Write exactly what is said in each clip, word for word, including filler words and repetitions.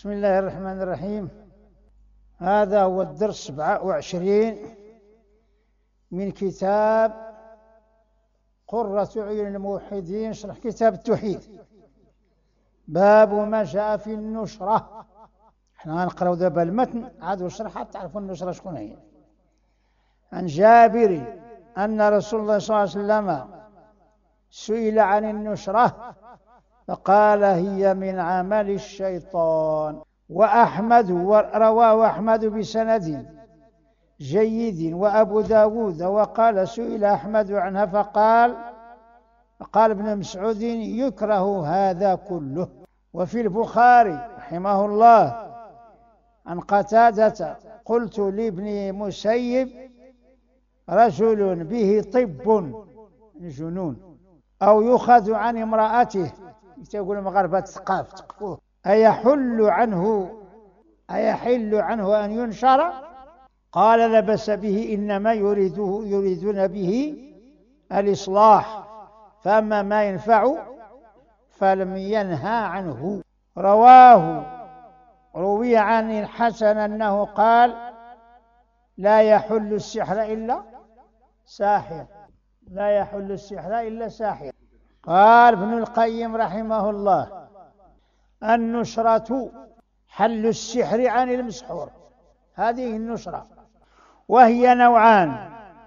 بسم الله الرحمن الرحيم. هذا هو الدرس سبعة وعشرين من كتاب قرة عيون الموحدين، شرح كتاب التوحيد. باب ما جاء في النشرة. احنا غنقراو دابا المتن عاد وشرحها تعرفوا النشرة شكون هي. عن جابر أن رسول الله صلى الله عليه وسلم سئل عن النشرة فقال هي من عمل الشيطان. وأحمد ورواه أحمد بسند جيد وأبو داود وقال سئل أحمد عنها فقال قال ابن مسعود يكره هذا كله. وفي البخاري رحمه الله عن قتادة قلت لابن مسيب رجل به طب جنون أو يؤخذ عن امرأته، يقول المغاربة تقاف تقفوه، أيحل عنه أيحل عنه أن ينشر؟ قال لا بأس به، إنما يريده يريدون به الإصلاح، فأما ما ينفع فلم ينهى عنه. رواه روي عن الحسن أنه قال لا يحل السحر إلا ساحر، لا يحل السحر إلا ساحر. قال ابن القيم رحمه الله النشرة حل السحر عن المسحور، هذه النشرة، وهي نوعان،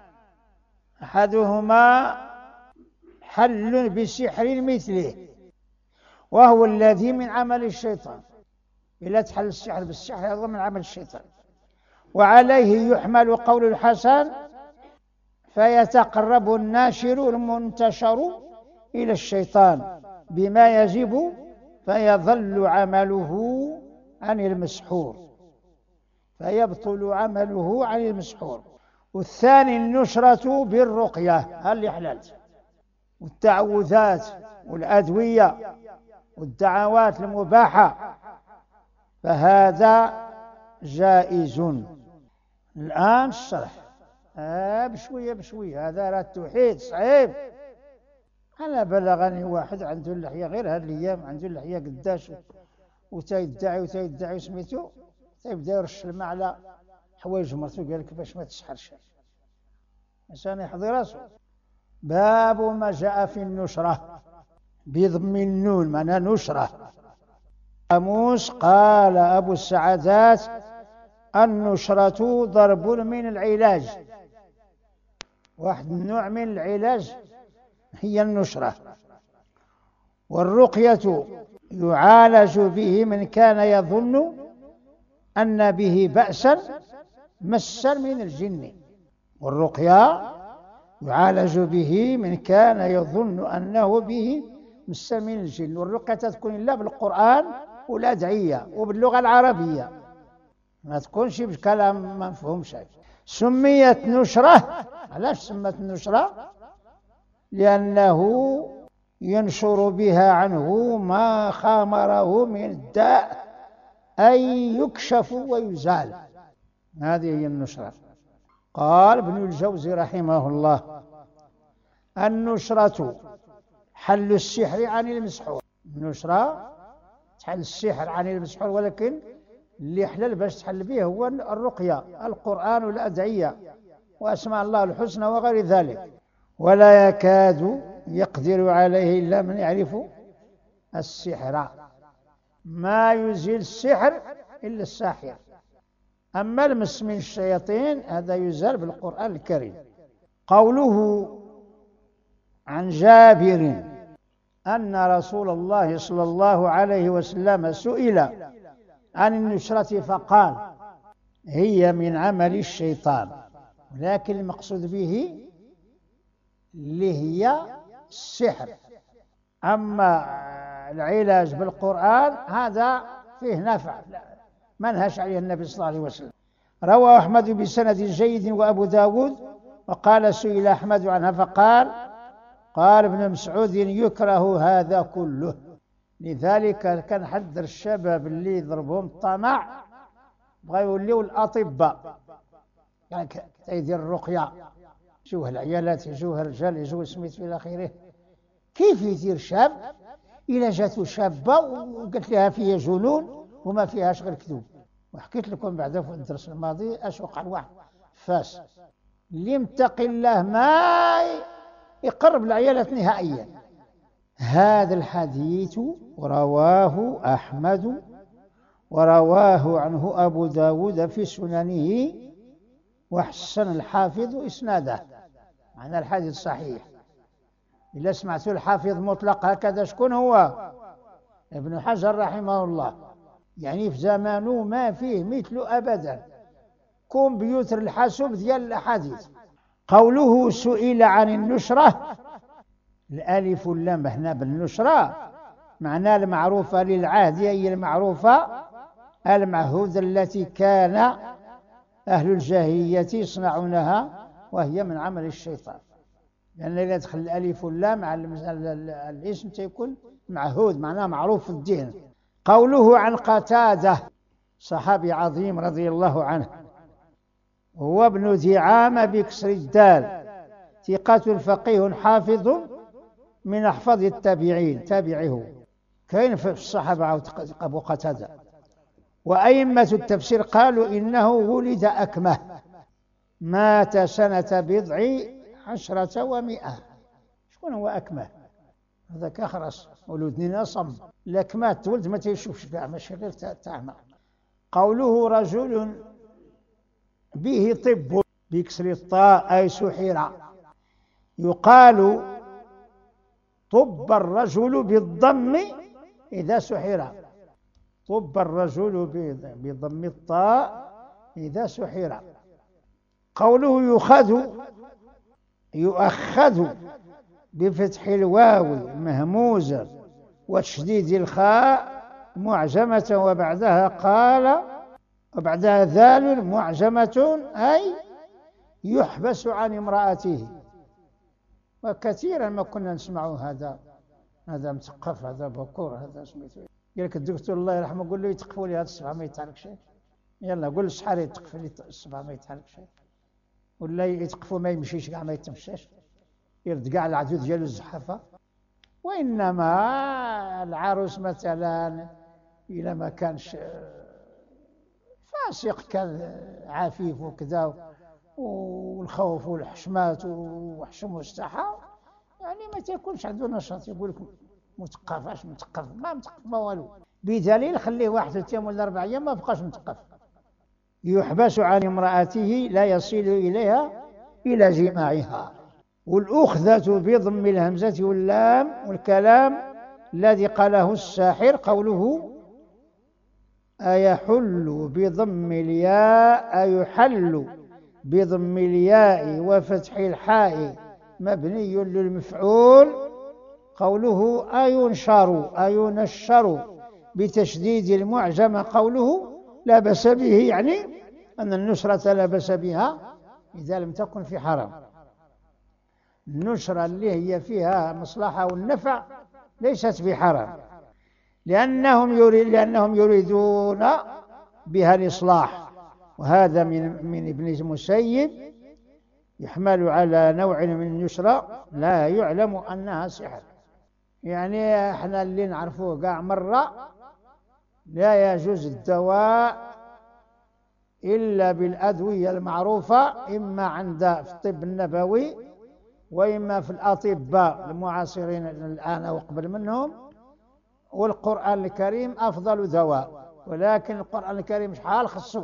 أحدهما حل بسحر مثله وهو الذي من عمل الشيطان، إلا تحل السحر بالسحر هذا من عمل الشيطان. وعليه يحمل قول الحسن فيتقرب الناشر المنتشر إلى الشيطان بما يجب فيظل عمله عن المسحور، فيبطل عمله عن المسحور. والثاني النشرة بالرقية، هل حللت، والتعوذات والأدوية والدعوات المباحة، فهذا جائز. الآن الشرح آه بشوية بشوية، هذا راه التوحيد صعيب. أنا بلغني واحد عنده اللحية غير هاد الأيام، عنده اللحية قداش وتيدعي وتيدعي سميتو، تيبدا يرش الماء على حوايج مرتو، قال لك باش ما تسحرش، عشان يحضي راسو. باب ما جاء في النشرة بضم النون، معناها نشرة. قاموس قال أبو السعادات النشرة ضرب من العلاج، واحد النوع من العلاج هي النشرة. والرقية يعالج به من كان يظن أن به بأسا مسا من الجن. والرقية يعالج به من كان يظن أنه به مسا من الجن. والرقية تكون إلا بالقرآن والأدعية وباللغة العربية، ما تكونش بكلام ما نفهمش. سميت نشرة، علاش سمت نشرة؟ لأنه ينشر بها عنه ما خامره من الداء، أي يكشف ويزال، هذه هي النشرة. قال ابن الجوزي رحمه الله النشرة حل السحر عن المسحور. النشرة تحل السحر عن المسحور، ولكن اللي حلل باش تحل به هو الرقية، القرآن والأدعية وأسماء الله الحسنى وغير ذلك. ولا يكاد يقدر عليه إلا من يعرف السحر، ما يزيل السحر إلا الساحر. أما المس من الشياطين هذا يزال بالقرآن الكريم. قوله عن جابر أن رسول الله صلى الله عليه وسلم سئل عن النشرة فقال هي من عمل الشيطان، لكن المقصود به اللي هي السحر. أما العلاج بالقرآن هذا فيه نفع ما نهاش عليه النبي صلى الله عليه وسلم. روى أحمد بسند جيد وأبو داود وقال سئل أحمد عنها فقال قال ابن مسعود يكره هذا كله. لذلك كان حذر الشباب اللي يضربهم الطمع بغا يوليو الأطباء، يعني يدير الرقية، يجوه العيالات يجوه الرجال يجوه سميت إلى آخره. كيف يدير شاب إلا جاتو شابة وقالت لها فيها جنون وما فيهاش غير كذوب. وحكيت لكم بعدا في الدرس الماضي اش وقع لواحد فاس اللي متقي الله ما يقرب العيالات نهائيا. هذا الحديث رواه أحمد ورواه عنه أبو داود في سننه وحسن الحافظ إسناده. معنى الحديث صحيح. إذا سمعت الحافظ مطلق هكذا شكون هو؟ ابن حجر رحمه الله. يعني في زمانه ما فيه مثله أبدا، كمبيوتر الحاسوب ديال الأحاديث. قوله سئل عن النشرة، الألف واللام هنا بالنشرة معناه المعروفة للعهد، هي المعروفة المعهودة التي كان أهل الجاهلية يصنعونها، وهي من عمل الشيطان. لأن إذا دخل الألف واللام مع الاسم تكون معهود، معناه معروف في الدين. قوله عن قتادة، صحابي عظيم رضي الله عنه، هو ابن دعامة بكسر الدال، ثقة فقيه حافظ من أحفظ التابعين، تابعه كاين في الصحابة أبو قتادة. وأئمة التفسير قالوا إنه ولد أكمه، مات سنة بضع عشرة ومئة. شكون هو أكمه؟ هذاك أخرس ولدني نصم، الأكمه تولد ما تيشوفش كاع، ماشي غير تعمى. قوله رجل به طب بكسر الطاء أي سحر، يقال طب الرجل بالضم إذا سحر، طب الرجل بضم الطاء إذا سحر. قوله يؤخذ، يؤخذ بفتح الواو مهموزة وتشديد الخاء معجمة وبعدها قال وبعدها ذال معجمة، أي يحبس عن امرأته. وكثيرا ما كنا نسمع هذا هذا مثقف، هذا بكور، هذا سميتو. قال لك الدكتور الله يرحمه قول له يتقفوا لي هذا الصبع ما يتحرك شيء، يلا قول للشحال يتقف لي الصبع ما يتحرك شيء، ولا يتقفوا ما يمشيش كاع ما يتمشاش، يرد كاع العدود ديالو الزحافه. وانما العروس مثلا الا ما كانش فاسق، كان عفيف وكذا والخوف والحشمات وحشم واستحى، يعني ما تكونش عنده نشاط. يقول لك مثقف، اش مثقف؟ ما مثقف ما والو، بدليل خليه واحد ثلاث ايام ولا اربع ايام ما بقاش مثقف. يحبس عن امرأته لا يصل اليها الى جماعها. والأخذة بضم الهمزة واللام. والكلام الذي قاله الساحر قوله أيحل بضم الياء، أيحل بضم الياء وفتح الحاء مبني للمفعول. قوله أينشر، أينشر بتشديد المعجمة. قوله لا بأس به، يعني أن النشرة لا بأس بها إذا لم تكن في حرام. النشرة اللي هي فيها مصلحة والنفع ليست بحرام، لأنهم يريد لأنهم يريدون بها الإصلاح. وهذا من من ابن المسيب يحمل على نوع من النشرة لا يعلم أنها سحر. يعني احنا اللي نعرفوه قاع مرة، لا يجوز الدواء إلا بالأدوية المعروفة، إما عند في الطب النبوي وإما في الأطباء المعاصرين الآن وقبل منهم. والقرآن الكريم أفضل دواء، ولكن القرآن الكريم شحال خصو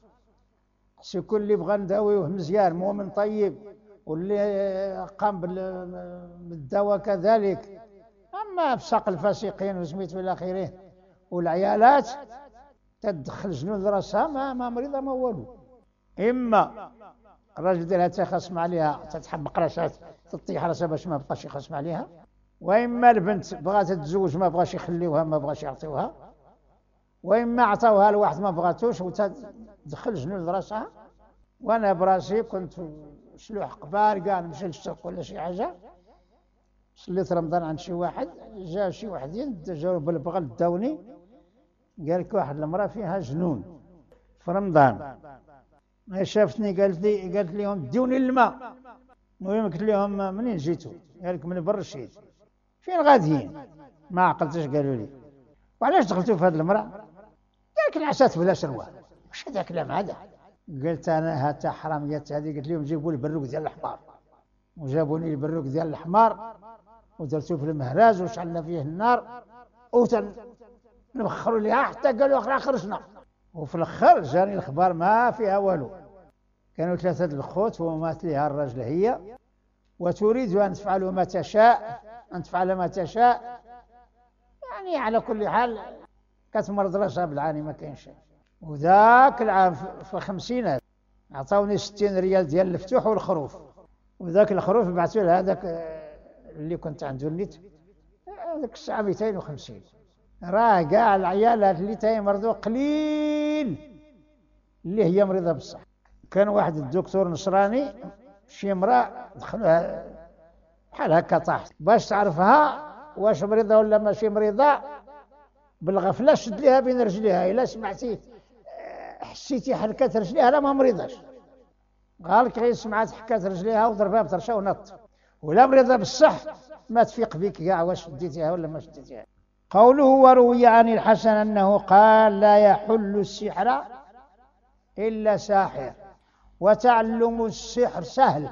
خصو كل اللي بغى نداويه مزيان مؤمن طيب، واللي قام بالدواء كذلك. أما فسق الفاسقين وسميت إلى آخره والعيالات تدخل جنون راسها ما, ما مريضة ما والو. إما الراجل ديالها تخصم عليها تتحبق راسها تطيح راسها باش ما بقاش يخصم عليها، وإما البنت بغات تتزوج ما بغاش يخليوها ما بغاش يعطيوها، وإما عطاوها لواحد ما بغاتوش وتدخل جنون راسها. وأنا براسي كنت شلوح قبار كاع نمشي للشرق ولا شي حاجة، صليت رمضان عند شي واحد، جا شي وحدين جاو بالبغل داوني، قال لك واحد المرأة فيها جنون في رمضان. شافتني قالت لي قالت لهم ديوني الماء. المهم قلت لهم منين جيتوا؟ قال لك من برشيد. فين غاديين؟ ما عقلتش قالوا لي. وعلاش دخلتوا في هذه المرأة؟ لكن عسات بلا سروال. واش هذا كلام هذا؟ قلت انا هات حراميات هذه، قلت لهم جيبوا لي البروك ديال الحمار، وجابوا لي البروك ديال الحمار ودرتوه في المهراج وشعلنا فيه النار ونبخروا ليها حتى قالوا اخرى خرجنا. وفي الاخر جاني الخبار ما فيها والو. كانوا ثلاثه الخوت ومات لها الرجل هي، وتريد ان تفعل ما تشاء، ان تفعل ما تشاء. يعني على كل حال كتمرض راسها بالعاني ما كاين شيء. وذاك العام في الخمسينات عطاوني ستين ريال ديال الفتوح والخروف، وذاك الخروف بعثوا له هذاك اللي كنت عنده النت هذاك الساعه مئتين وخمسين. راه كاع العيالات اللي تيمرضوا قليل اللي هي مريضه بصح. كان واحد الدكتور نصراني شي امراه دخلوها بحال هكا طاحت، باش تعرفها واش مريضه ولا ماشي مريضه بالغفله شد ليها بين رجليها، الا سمعتي حسيتي حركات رجليها لا ما مريضاش. قالك غير سمعت حكات رجليها وضربها بطرشه ونط. ولا مريضه بالصح ما تفيق بك كاع واش شديتيها ولا ما شديتيها. قوله وروي عن الحسن انه قال لا يحل السحر الا ساحر، وتعلم السحر سهل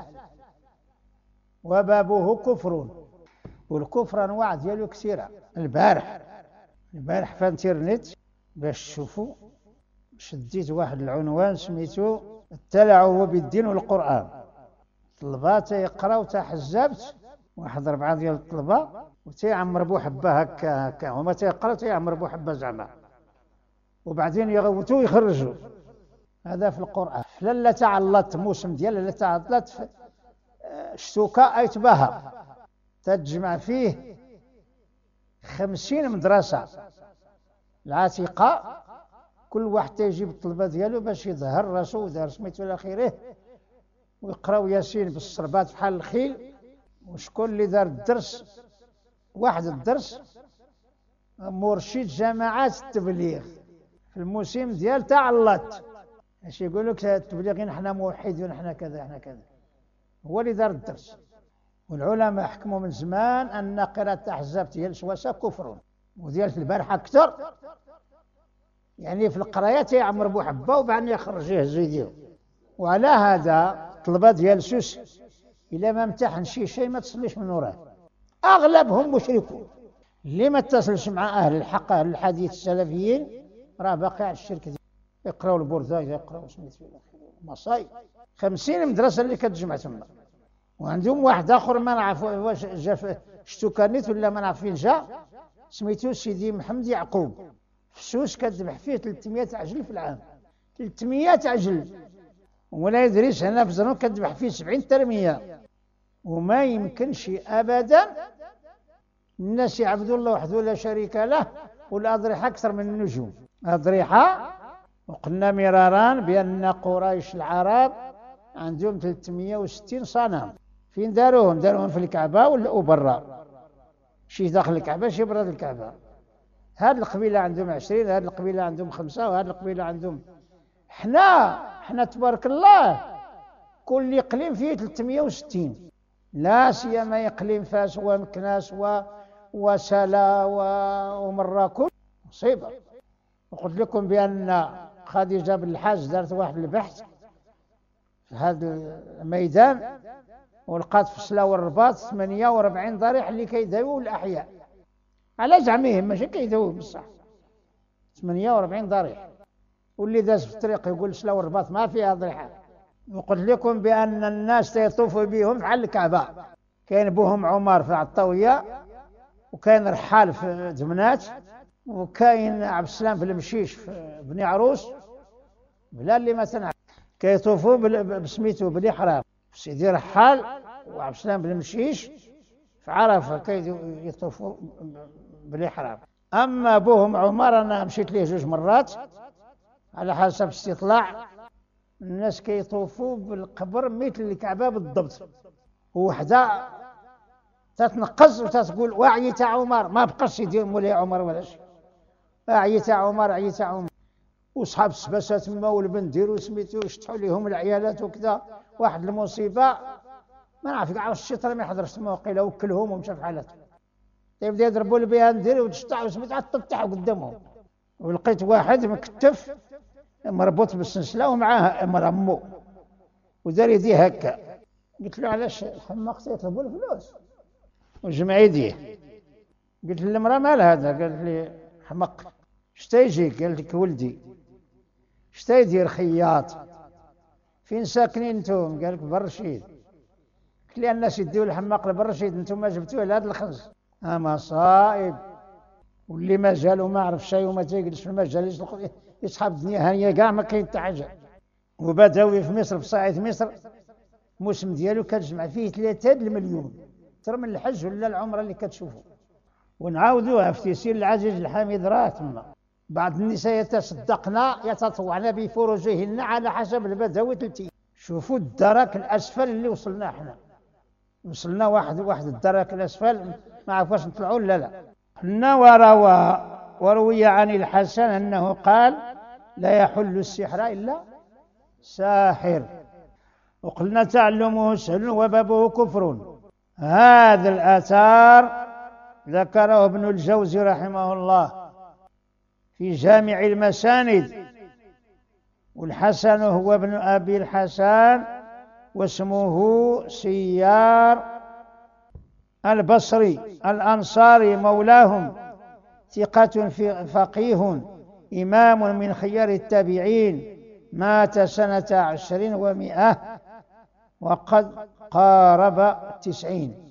وبابه كفر. والكفر انواع ديالو كثيره. البارح البارح في الانترنت باش تشوفوا شديت واحد العنوان سميتو التلاعب بالدين والقرآن. طلبة تيقراو تحزبت واحد ربعة ديال الطلبة وتيعمر بو حبة هكا هكا، هما تيقراو تيعمر بو حبة زعما، وبعدين يغوتو ويخرجوا. هذا في القرآن. فللا تعلط موسم ديال لا تعلط شتوكا ايتباها تتجمع فيه خمسين مدرسة العتيقة، كل واحد تيجيب الطلبة ديالو باش يظهر راسو ودار سميتو الى اخره، ويقراو ياسين بالصربات بحال الخيل. وشكون اللي دار الدرس؟ واحد الدرس مرشد جماعات التبليغ في الموسم ديال تعلط. اش يقول لك التبليغين حنا موحدين حنا كذا حنا كذا، هو اللي دار الدرس. والعلماء حكموا من زمان ان قراءة احزاب ديال الشواسه كفر، وديال البارحه اكثر. يعني في القرايات يعمر بو حبه وبعدين يخرج يهز يديه. وعلى هذا الطلبه ديال سوس الا ما امتحن شي شيء ما تصليش من وراه، اغلبهم مشركون. اللي ما اتصلش مع اهل الحق اهل الحديث السلفيين راه باقي على الشرك. يقراو البرده يقراو سميتو مصاي. خمسين مدرسه اللي كتجمع تما، وعندهم واحد اخر ما نعرف واش جا شتو كانت ولا ما نعرف فين جا، سميتو سيدي محمد يعقوب. في سوس كتذبح فيه ثلاثمية عجل في العام، ثلاثمية عجل. ولا يدريش هنا في زنوب كتذبح فيه سبعين ترمية. وما يمكنش ابدا الناس يعبدوا الله وحده لا شريك له، والاضرحه اكثر من النجوم. اضرحه وقلنا مرارا بان قريش العرب عندهم ثلاثمية وستين صنم. فين داروهم؟ داروهم في الكعبه ولا برا؟ شي داخل الكعبه شي برا الكعبه. هذه القبيله عندهم عشرين، هذه القبيله عندهم خمسه، وهذه القبيله عندهم. حنا حنا تبارك الله كل اقليم فيه ثلاثمية وستين، لا سيما اقليم فاس ومكناس و وسلا ومراكش مصيبه. وقلت لكم بان خديجه بن الحاج دارت واحد البحث في هذا الميدان ولقات في سلا والرباط ثمانية وأربعين ضريح اللي كيداويو الاحياء على زعمهم، ماشي كيداويو بصح. ثمانية وأربعين ضريح، واللي داز في الطريق يقول سلا والرباط ما فيها ضريحه. وقلت لكم بان الناس يطوفوا بهم على الكعبه. كاين بوهم عمر في عطاويه، وكاين رحال في دمنات، وكاين عبد السلام في المشيش في بني عروس، بلا اللي ما تنعرف كيطوفوا بسميتو بني حرام. سيدي رحال وعبد السلام بن المشيش في عرفه كيطوفوا بني حرام. اما بوهم عمر انا مشيت ليه جوج مرات على حسب استطلاع. الناس كيطوفوا بالقبر مثل الكعبه بالضبط، وحده تتنقص وتتقول وعيت عمر، ما بقاش يدير مولاي عمر ولا شيء. عيت عمر عيت عمر. وصحاب السباسه تما والبندير وسميتو شطحوا ليهم العيالات وكذا. واحد المصيبه ما نعرف كاع واش الشيطان ما يحضرش تما، وقيل وكلهم ومشى في حالته. يبدا يضربوا لي بها ندير وتشطح وسميتو تطيح قدامهم. ولقيت واحد مكتف مربوط بالسلسلة ومعاه مرمو ودار يديه هكا. قلت له علاش الحماق تيطلبوا الفلوس وجمع يديه؟ قلت للمرأة مال هذا؟ قالت لي حمق. شتا يجي؟ قالت لك ولدي. شتا يدير؟ خياط. فين ساكنين انتم؟ قال لك بالرشيد. قلت لي الناس يديو الحماق لبالرشيد، انتم ما جبتوه لهذا الخنز. ها مصائب. واللي مازالو ما عرف شيء وما تيجلس في المجال يصحاب الدنيا هانيه كاع ما كاين حتى حاجه. وبداوي في مصر، في صعيد مصر الموسم ديالو كتجمع فيه ثلاثة المليون، اكثر من الحج ولا العمره اللي كتشوفوا. ونعاودوها في تيسير العزيز الحميد راه تما بعض النساء يتصدقن يتطوعن بفروجهن على حسب البداوي ثلاثين. شوفوا الدرك الاسفل اللي وصلنا احنا، وصلنا واحد واحد الدرك الاسفل ما عرف واش نطلعوا لا لا. قلنا وروى وروي عن الحسن انه قال لا يحل السحر الا ساحر، وقلنا تعلمه سهل وبابه كفر. هذا الاثار ذكره ابن الجوزي رحمه الله في جامع المساند، والحسن هو ابن ابي الحسن واسمه سيار البصري الأنصاري مولاهم، ثقة فقيه إمام من خيار التابعين، مات سنة عشر ومئة وقد قارب التسعين.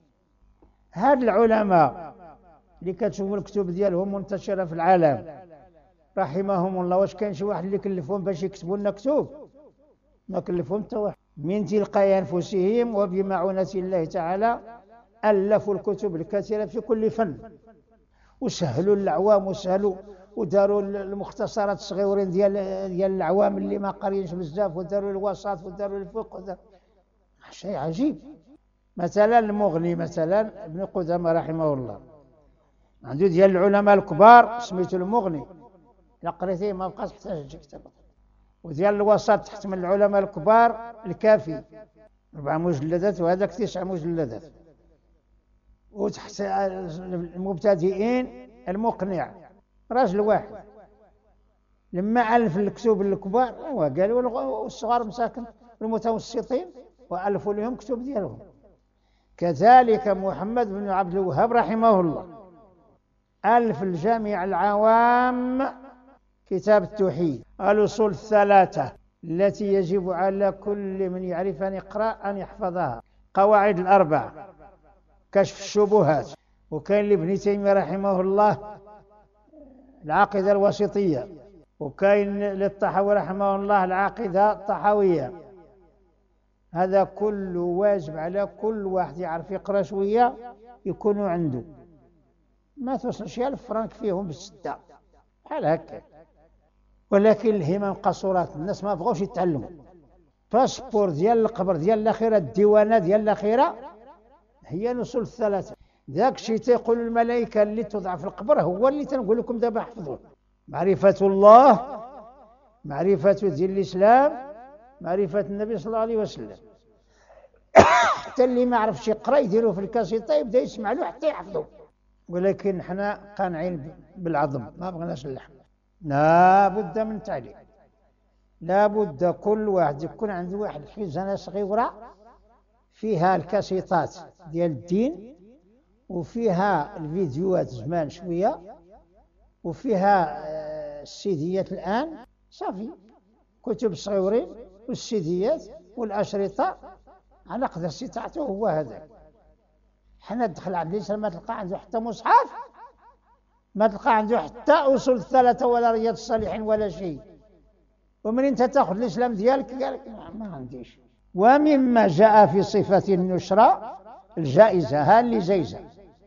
هاد العلماء اللي كتشوفوا الكتب ديالهم منتشرة في العالم رحمهم الله، واش كاين شي واحد اللي كلفهم باش يكتبوا لنا كتب؟ ما كلفهم حتى واحد. من تلقاء أنفسهم وبمعونة الله تعالى ألفوا الكتب الكثيرة في كل فن، وسهلوا الأعوام وسهلوا وداروا المختصرات الصغيرين ديال ديال الأعوام اللي ما قارينش بزاف، وداروا الوسط وداروا الفقه وداروا شيء عجيب. مثلا المغني مثلا ابن قدامة رحمه الله عنده ديال العلماء الكبار سميته المغني، إلا قريتيه ما بقاش تحتاج كتابه. وديال الوسط تحت من العلماء الكبار الكافي أربع مجلدات، وهذاك تسع مجلدات. وتحت المبتدئين المقنع راجل واحد. لما ألف الكتب الكبار هو قالوا الصغار مساكن المتوسطين وألفوا لهم كتب ديالهم. كذلك محمد بن عبد الوهاب رحمه الله ألف الجامع العوام كتاب التوحيد، الأصول الثلاثة التي يجب على كل من يعرف أن يقرأ أن يحفظها، قواعد الأربع، كشف الشبهات. وكاين لابن تيمية رحمه الله العقيدة الوسطية، وكاين للطحاوي رحمه الله العقيدة الطحاوية. هذا كله واجب على كل واحد يعرف يقرأ شوية يكون عنده. ما توصلش ألف فرنك فيهم بالستة بحال هكا، ولكن الهمم قصورات، الناس ما بغوش يتعلموا. باسبور ديال القبر ديال الأخيرة، الديوانات ديال الأخيرة هي الأصول الثلاثة. ذاك الشيء تيقول الملائكة اللي توضع في القبر هو اللي تنقول لكم دابا احفظوه: معرفة الله، معرفة دين الإسلام، معرفة النبي صلى الله عليه وسلم. حتى اللي ما عرفش يقرأ يديروه في الكاسيطة يبدا يسمع له حتى يحفظه. ولكن حنا قانعين بالعظم، ما بغناش اللحم. لا بد من تعليم، لا بد كل واحد يكون عنده واحد الحزنة صغيرة فيها الكاسيطات ديال الدين، وفيها الفيديوهات زمان شوية، وفيها السيديات الآن صافي، كتب صغيرين والسيديات والأشرطة على قدر استطاعته. هو هذا. حنا دخل عند الإنسان ما تلقى عنده حتى مصحف، ما تلقى عنده حتى أصول الثلاثة ولا رياض الصالحين ولا شيء. ومن انت تاخذ الإسلام ديالك قال ما عنديش. ومما جاء في صفة النشرة الجائزة، ها اللي جايزة،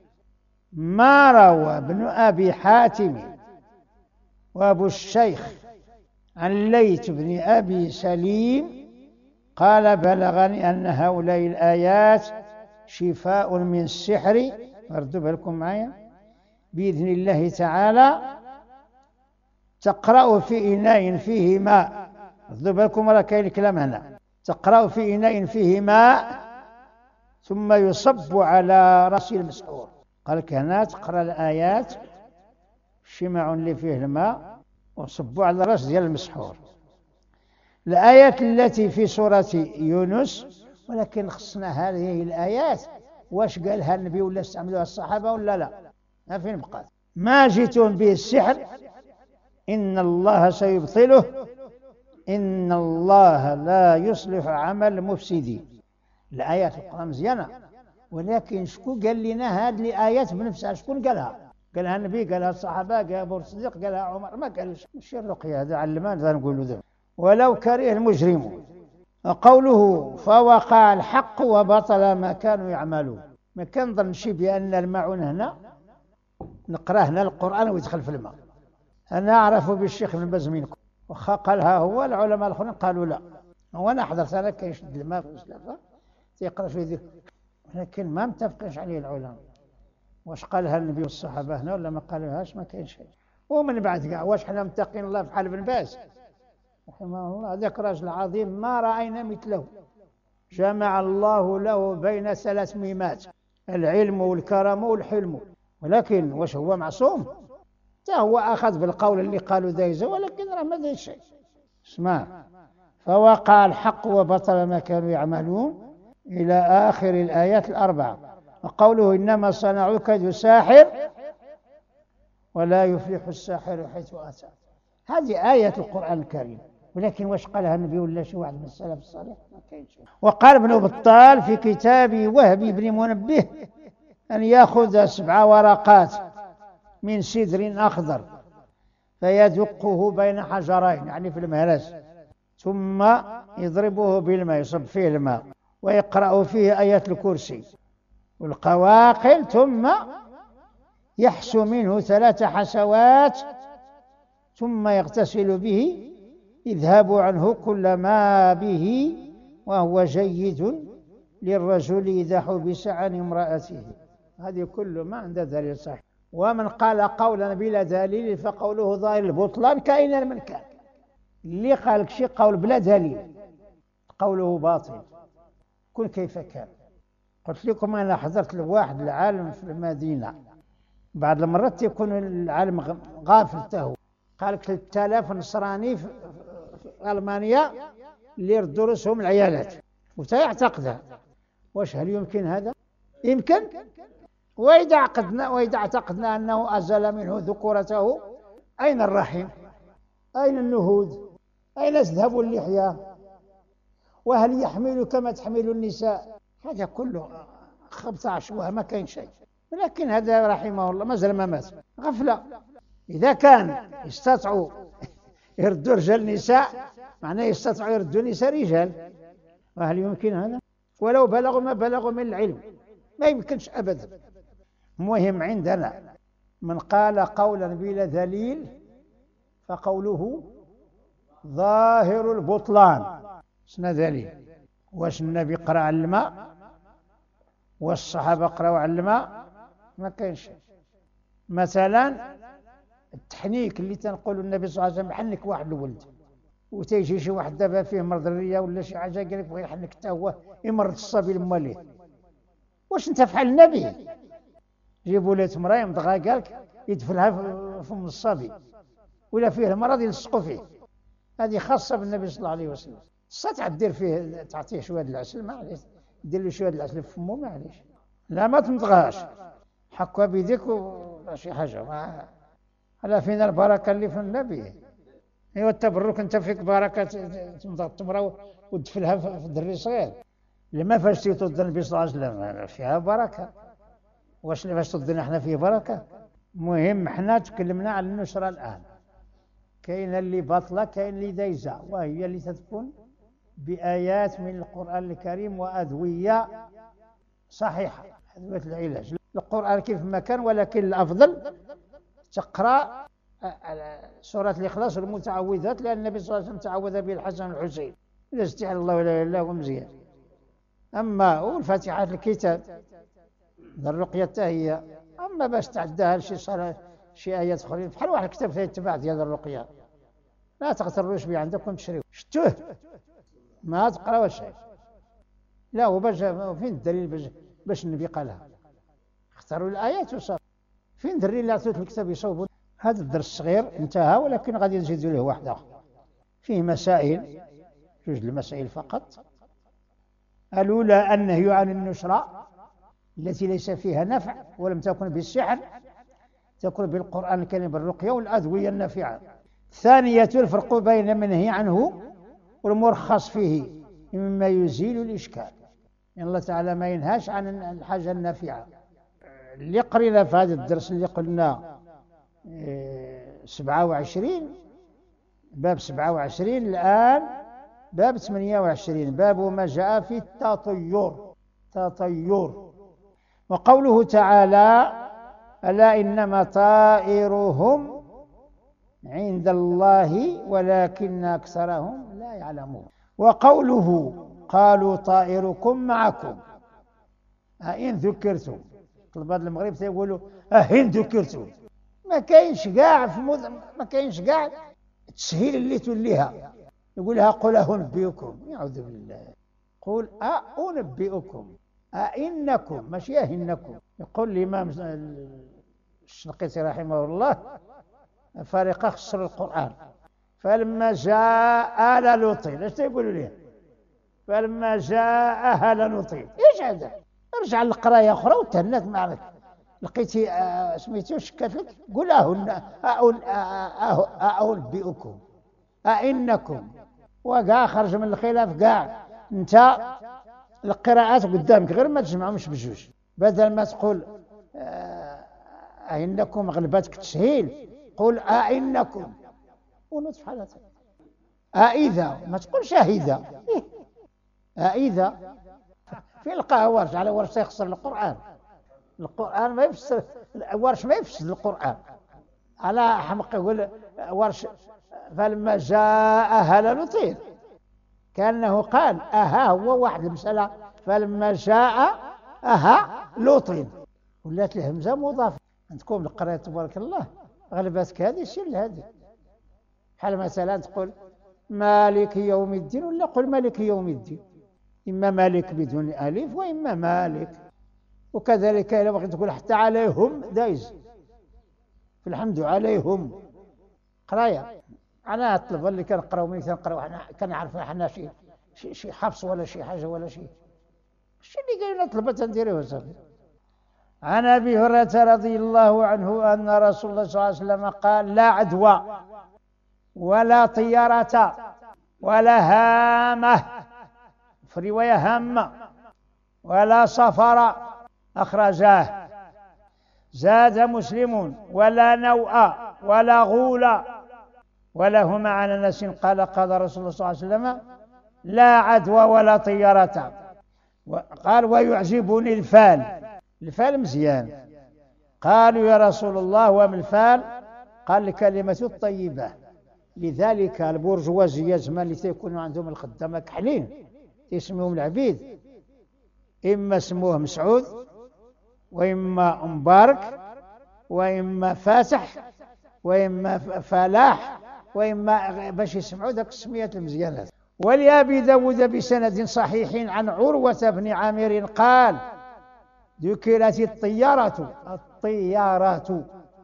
ما روى ابن أبي حاتم وأبو الشيخ عن ليث بن أبي سليم قال: بلغني أن هؤلاء الآيات شفاء من السحر، أردبها لكم معايا بإذن الله تعالى، تقرأ في إناء فيه ماء. أردبها لكم، راه كاين الكلام هنا. تقرأ في إناء فيه ماء ثم يصب على رأس المسحور. قال لك هنا تقرأ الآيات شمع اللي فيه الماء وصبوا على الراس ديال المسحور. الآيات التي في سورة يونس، ولكن خصنا هذه الآيات واش قالها النبي ولا استعملوها الصحابة ولا لا؟ ما فين بقات. ما جئتم به السحر إن الله سيبطله إن الله لا يصلح عمل المفسدين. الآيات القرآن مزيانة، ولكن شكون قال لنا هذه الآيات بنفسها؟ شكون قالها؟ قالها النبي، قالها الصحابة، قالها أبو الصديق، قالها عمر؟ ما قالش. ماشي الرقية هذا علمان ذا نقولوا ذا. ولو كره المجرمون. وقوله فوقع الحق وبطل ما كانوا يعملون. ما كنظنش بأن المعون هنا نقرأ هنا القرآن ويدخل في الماء. أنا أعرف بالشيخ ابن باز منكم، وخا قالها هو، العلماء الآخرين قالوا لا. وأنا حضرت أنا كيشد الماء في السلافة تيقرأ في ذي، لكن ما متفقش عليه العلماء. واش قالها النبي والصحابة هنا ولا ما قالوهاش؟ ما كاين شيء. ومن بعد كاع واش حنا متقين الله في حال ابن باز رحمه الله؟ هذاك الرجل العظيم ما رأينا مثله، جمع الله له بين ثلاث ميمات، العلم والكرم والحلم. ولكن واش هو معصوم؟ حتى هو أخذ بالقول اللي قالوا دايزة، ولكن راه ما داير شيء. اسمع، فوقع الحق وبطل ما كانوا يعملون إلى آخر الآيات الأربعة. وقوله إنما صنعوا كيد ساحر ولا يفلح الساحر حيث أتى. هذه آية القرآن الكريم، ولكن واش قالها النبي ولا شي واحد من السلف الصالح؟ ما كاين شيء. وقال ابن بطال في كتاب وهب بن منبه أن يأخذ سبع ورقات من سدر أخضر فيدقه بين حجرين، يعني في المهرس، ثم يضربه بالماء، يصب فيه الماء، ويقرأ فيه آية الكرسي والقواقل، ثم يحسو منه ثلاث حسوات، ثم يغتسل به، يذهب عنه كل ما به، وهو جيد للرجل إذا حبس عن امرأته. هذه كله ما عنده دليل صحيح. ومن قال قولا بلا دليل فقوله ظاهر البطلان كائنا من كان. اللي قال شي قول بلا دليل قوله باطل كن كيف كان. قلت لكم أنا حضرت لواحد العالم في المدينة، بعض المرات يكون العالم غافل تهو، قال ثلاثة آلاف نصراني في ألمانيا اللي يردوا رؤوسهم العيالات، وتا يعتقدها. واش هل يمكن هذا؟ يمكن. وإذا عقدنا وإذا اعتقدنا أنه أزال منه ذكورته، أين الرحم؟ أين النهود؟ أين تذهب اللحية؟ وهل يحمل كما تحمل النساء؟ هذا كله خبط عشوائي، ما كاين شيء. ولكن هذا رحمه الله مازال ما مات، غفلة. إذا كان يستطيعوا يردوا رجال النساء، معناه يستطيعوا يردوا نساء رجال. وهل يمكن هذا؟ ولو بلغوا ما بلغوا من العلم، ما يمكنش أبدا. مهم عندنا من قال قولا بلا دليل فقوله ظاهر البطلان. شنو دليل؟ واش النبي قرأ على الماء؟ والصحابة قرأوا على الماء؟ ما كاين شيء. مثلا التحنيك اللي تنقول النبي صلى الله عليه وسلم حنك واحد الولد، وتيجي شي واحد دابا فيه مرض الريه ولا شي حاجه قال لك بغى يحنك حتى هو يمرض الصبي لماليه. واش انت فحال النبي؟ جيبوا له تمره يمضغها قالك يدفلها في فم الصبي، ولا فيه المرض يلصقوا فيه. هذه خاصه بالنبي صلى الله عليه وسلم. استطيع دير فيه تعطيه شويه العسل، معليش دير له شويه العسل في فمه، معليش. لا ما تمضغهاش، حكوا بيديك ولا شي حاجه. ما على فينا البركه اللي في النبي. ايوا التبرك انت فيك بركه تمضغ التمره وتدفلها في الدري صغير. لما فاش تيتوضا النبي صلى الله عليه وسلم فيها بركه. واش فاش توضينا احنا فيه بركه؟ مهم احنا تكلمنا على النشره الان. كاين اللي باطله، كاين اللي دايزه، وهي اللي تكون بآيات من القرآن الكريم وأدوية صحيحة، أدوية العلاج. القرآن كيف ما كان، ولكن الأفضل تقرأ سورة الإخلاص والمتعوذات، لأن النبي صلى الله عليه وسلم تعوذ به الحسن والحسين. إذا استعان الله ولا إله إلا هو مزيان. أما والفاتحة الكتاب الرقية هي، أما باش تعداها لشي صلاة شي آيات أخرين بحال واحد كتاب فيه التباع ديال الرقية، لا تغتروش به عندكم تشريو شتوه ما تقراوش شيء. لا وباش فين الدليل باش باش النبي قالها؟ اختاروا الآيات وصار. فين الدليل اللي عطيت الكتاب يصوبوا؟ هذا الدرس الصغير انتهى، ولكن غادي نزيد له واحد آخر فيه مسائل، جوج المسائل فقط. الأولى النهي عن النشرة التي ليس فيها نفع ولم تكن بالسحر، تكون بالقرآن الكريم بالرقية والأدوية النافعة. الثانية الفرق بين المنهي عنه والمرخص فيه مما يزيل الإشكال، يعني الله تعالى ما ينهاش عن الحاجة النافعة. اللي قرينا في هذا الدرس اللي قلنا سبعة وعشرين، باب سبعة وعشرين، الآن باب ثمانية وعشرين، باب ما جاء في التطير. تطير. وقوله تعالى ألا إنما طائرهم عند الله ولكن أكثرهم لا يعلمون. وقوله قالوا طائركم معكم أئن ذكرتم، طلبة المغرب يقولوا أهن ذكرتم، ما كاينش كاع في مد... ما كاينش كاع التسهيل اللي توليها، يقولها قل أنبئكم، يعوذ بالله، قل أنبئكم أئنكم، ماشي أهنكم. يقول الإمام الشنقيطي رحمه الله فريق خسر القرآن، فلما جاء آل لوط، ايش تيقولوا ليه؟ فلما جاء أهل لوط، ايش هذا؟ ارجع للقرايه اخرى وتهنت معك، لقيتي آه سميتو شكات لك، قول أهن أنبئكم أئنكم، وكاع خرج من الخلاف كاع. انت القراءات قدامك غير ما تجمعهمش بجوج، بدل ما تقول آه أئنكم غلبتك تسهيل، قول أئنكم ونوض في حالتك. أئذا ما تقولش أهذا، إيه؟ أئذا في القاه ورش على ورش يخسر القرآن، القرآن ما يفسر، ورش ما يفسد القرآن، على حمق يقول ورش فلما جاء أهل لوط كأنه قال أها هو واحد المسألة، فلما جاء أها لوط ولات الهمزة مضافة. عندكم القراءة تبارك الله غلبتك هذه شيل هذه، بحال مثلا تقول مالك يوم الدين ولا قل مالك يوم الدين، إما مالك بدون ألف وإما مالك. وكذلك إذا بغيت تقول حتى عليهم دايز في الحمد عليهم قراية. أنا أطلب اللي كنقراو ملي كنقراو حنا كنعرفوا حنا شي شي شي حفص ولا شي حاجة ولا شي شي اللي قالوا نطلب تنديروه صافي. عن أبي هريرة رضي الله عنه أن رسول الله صلى الله عليه وسلم قال لا عدوى ولا طيارة ولا هامة، في رواية هامة، ولا صفر، أخرجاه. زاد مسلم ولا نوء ولا غول. ولهما عن أنس قال قال رسول الله صلى الله عليه وسلم لا عدوى ولا طيارة. قال ويعجبني الفال، الفال مزيان. قالوا يا رسول الله وما الفال؟ قال الكلمة الطيبة. لذلك البرجوازية زمان اللي تيكونوا عندهم الخدامة كحلين يسميهم العبيد، إما سموه مسعود وإما مبارك وإما فاتح وإما فلاح وإما باش يسمعوا ذاك السميات المزيانات. ولأبي داود بسند صحيح عن عروة بن عامر قال ذكرت الطيارة الطيارات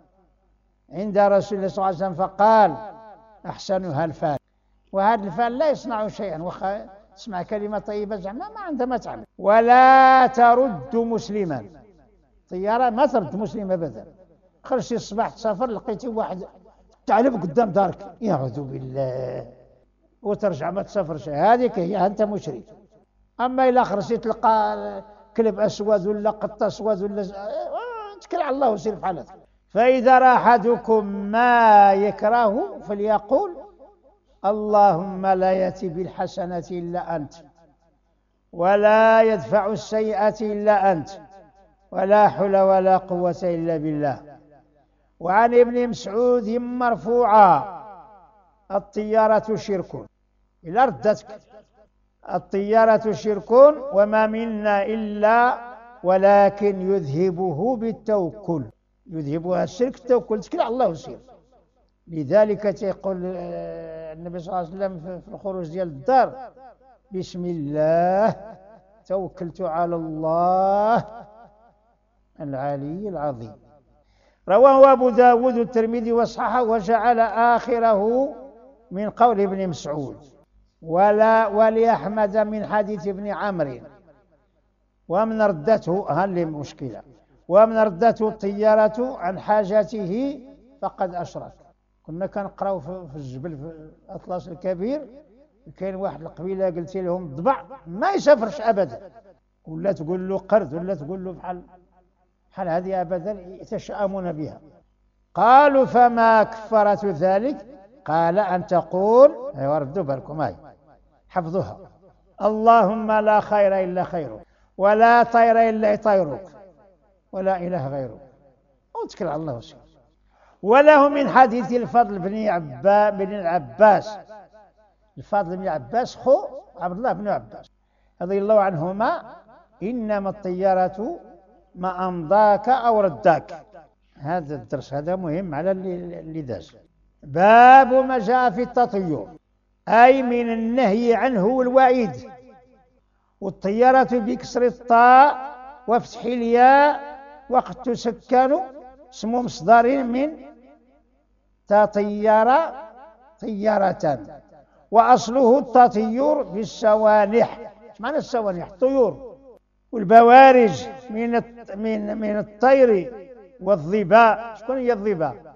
عند رسول الله صلى الله عليه وسلم فقال أحسنها الفال. وهذا الفال لا يصنع شيئا، وخا تسمع كلمة طيبة زعما ما عندها ما تعمل. ولا ترد مسلما، طيارة ما ترد مسلم أبدا. خرجتي الصباح تسافر لقيتي واحد تعلب قدام دارك، يعوذ بالله، وترجع ما تسافرش، هذيك هي أنت مشرك. أما إلا خرجتي تلقى كلب أسود ولا قط أسود ولا اتكل على الله وسير في حالتك. فإذا رأى أحدكم ما يكره فليقول اللهم لا يأتي بالحسنة إلا أنت ولا يدفع السيئة إلا أنت ولا حول ولا قوة إلا بالله. وعن ابن مسعود مرفوعا الطيارة شرك. إلا ردتك الطيارة شرك وما منا إلا ولكن يذهبه بالتوكل، يذهبها الشرك التوكل، تكل على الله وسير. لذلك يقول النبي صلى الله عليه وسلم في الخروج ديال الدار بسم الله توكلت على الله العلي العظيم. رواه أبو داود الترمذي وصححه وجعل آخره من قول ابن مسعود. ولا ولأحمد من حديث ابن عمرو ومن ردته هل المشكلة ومن ردته الطيارة عن حاجته فقد أشرك. كنا كنقراو في الجبل في الأطلس الكبير، كاين واحد القبيلة قلت لهم الضبع ما يسافرش أبدا، ولا تقول له قرد ولا تقول له بحال بحال هذه أبدا يتشائمون بها. قالوا فما كفرة ذلك؟ قال أن تقول، أيوة ردوا بالكم هاي حفظوها، اللهم لا خير إلا خيرك ولا طير إلا طيرك ولا إله غيرك، واتكل على الله وسلم. وله من حديث الفضل بن عبا بن العباس، الفضل بن عباس خو عبد الله بن عباس رضي الله عنهما، إنما الطيارة ما أمضاك أو رداك. هذا الدرس هذا مهم على اللي داز. باب ما جاء في التطير، أي من النهي عنه والوعيد. والطيارة بكسر الطاء وفتح الياء وقد تسكن اسم مصدر من تطير طيارة، وأصله التطير بالسوانح. ايش معنى السوانح؟ الطيور والبوارج من من من الطير والظباء. شكون هي الظباء؟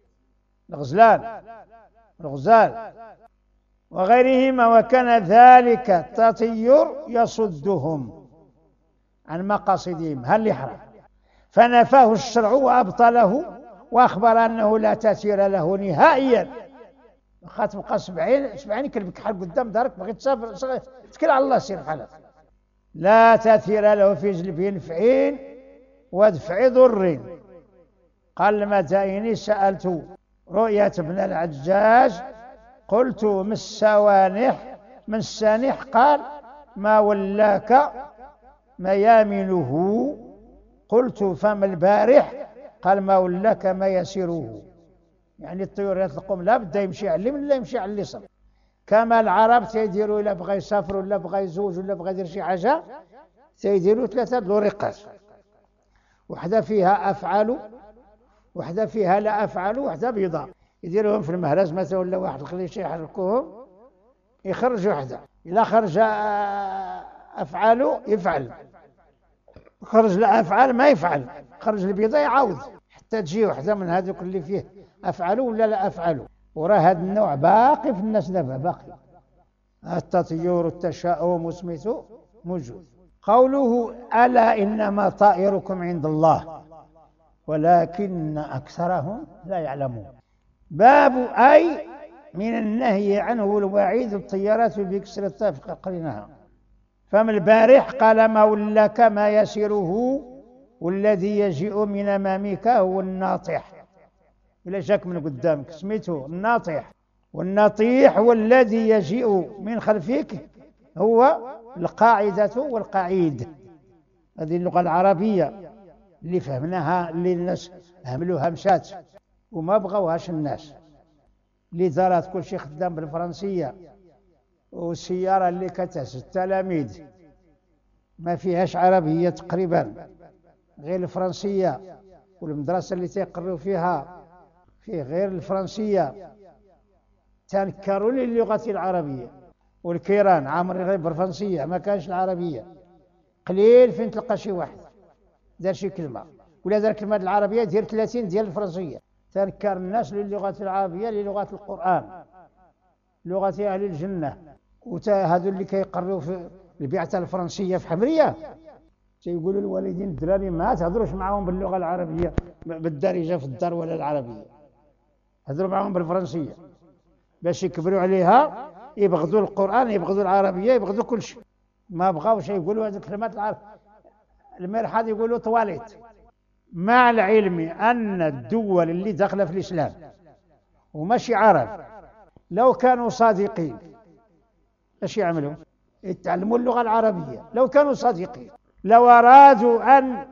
الغزلان الغزال وغيرهما. وكان ذلك التطير يصدهم عن مقاصدهم هل يحرم، فنفاه الشرع وأبطله وأخبر أنه لا تأثير له نهائيا. واخا تبقى سبعين سبعين كلبك حال قدام دارك بغيت تسافر تكل على الله سير بحالك. لا تأثير له في جلب نفع ودفع ضر. قال المدائني سألت رؤية ابن العجاج قلت ما السوانح من السانح؟ قال ما ولاك ميامنه. قلت فما البارح؟ قال ما ولاك ما يسيره. يعني الطيور يطلقهم لا بد يمشي على اليمين لا يمشي على اليسار، كما العرب تيديروا الا بغى يسافر ولا بغى يزوج ولا بغى يدير شي حاجه تيديروا ثلاثه لوريقات، وحده فيها افعال وحده فيها لا افعال وحده بيضاء، يديروهم في المهرز مثلا ولا واحد الخليشي يحركوهم يخرج وحده، الا خرج افعال يفعل، خرج لا افعال ما يفعل، خرج البيضاء يعاود حتى تجي وحده من هذوك اللي فيه افعل ولا لا افعل. وراه هذا النوع باقي في الناس دابا، باقي التطير والتشاؤم وسميتو موجود. قوله ألا إنما طائركم عند الله ولكن أكثرهم لا يعلمون. باب أي من النهي عنه والوعيد الطيارات بكسر الطاء قرينها. فما البارح؟ قال ما ولاك ما يسيره والذي يجيء من أمامك هو الناطح، إلا جاك من قدامك سميته الناطح، والنطيح هو الذي يجيء من خلفك هو القاعدة والقعيد. هذه اللغة العربية اللي فهمناها اللي الناس هملوها مشات وما بغوهاش الناس، اللي دارت كل شيء خدام بالفرنسية، والسيارة اللي كتهز التلاميذ ما فيهاش عربية تقريبا غير الفرنسية، والمدرسة اللي تيقروا فيها فيه غير الفرنسية، تنكروا للغة العربية. والكيران عامرين غير بالفرنسية ما كانش العربية، قليل فين تلقى شي واحد دار شي كلمة ولا دار كلمة العربية دير ثلاثين ديال الفرنسية. تنكر الناس للغة العربية للغة القرآن، لغة أهل الجنة. وهذو اللي كيقروا في البعثة الفرنسية في حمرية تيقولوا الوالدين الدراري ما تهضروش معاهم باللغة العربية بالدارجة في الدار ولا العربية، هضروا معاهم بالفرنسية باش يكبروا عليها، يبغضوا القرآن يبغضوا العربية يبغضوا كل شيء، ما بغاوش يقولوا هذه الكلمات العرب. المرحاض يقولوا طواليت. مع العلم أن الدول اللي داخله في الإسلام وماشي عرب لو كانوا صادقين ايش يعملوا؟ يتعلموا اللغة العربية. لو كانوا صادقين لو أرادوا أن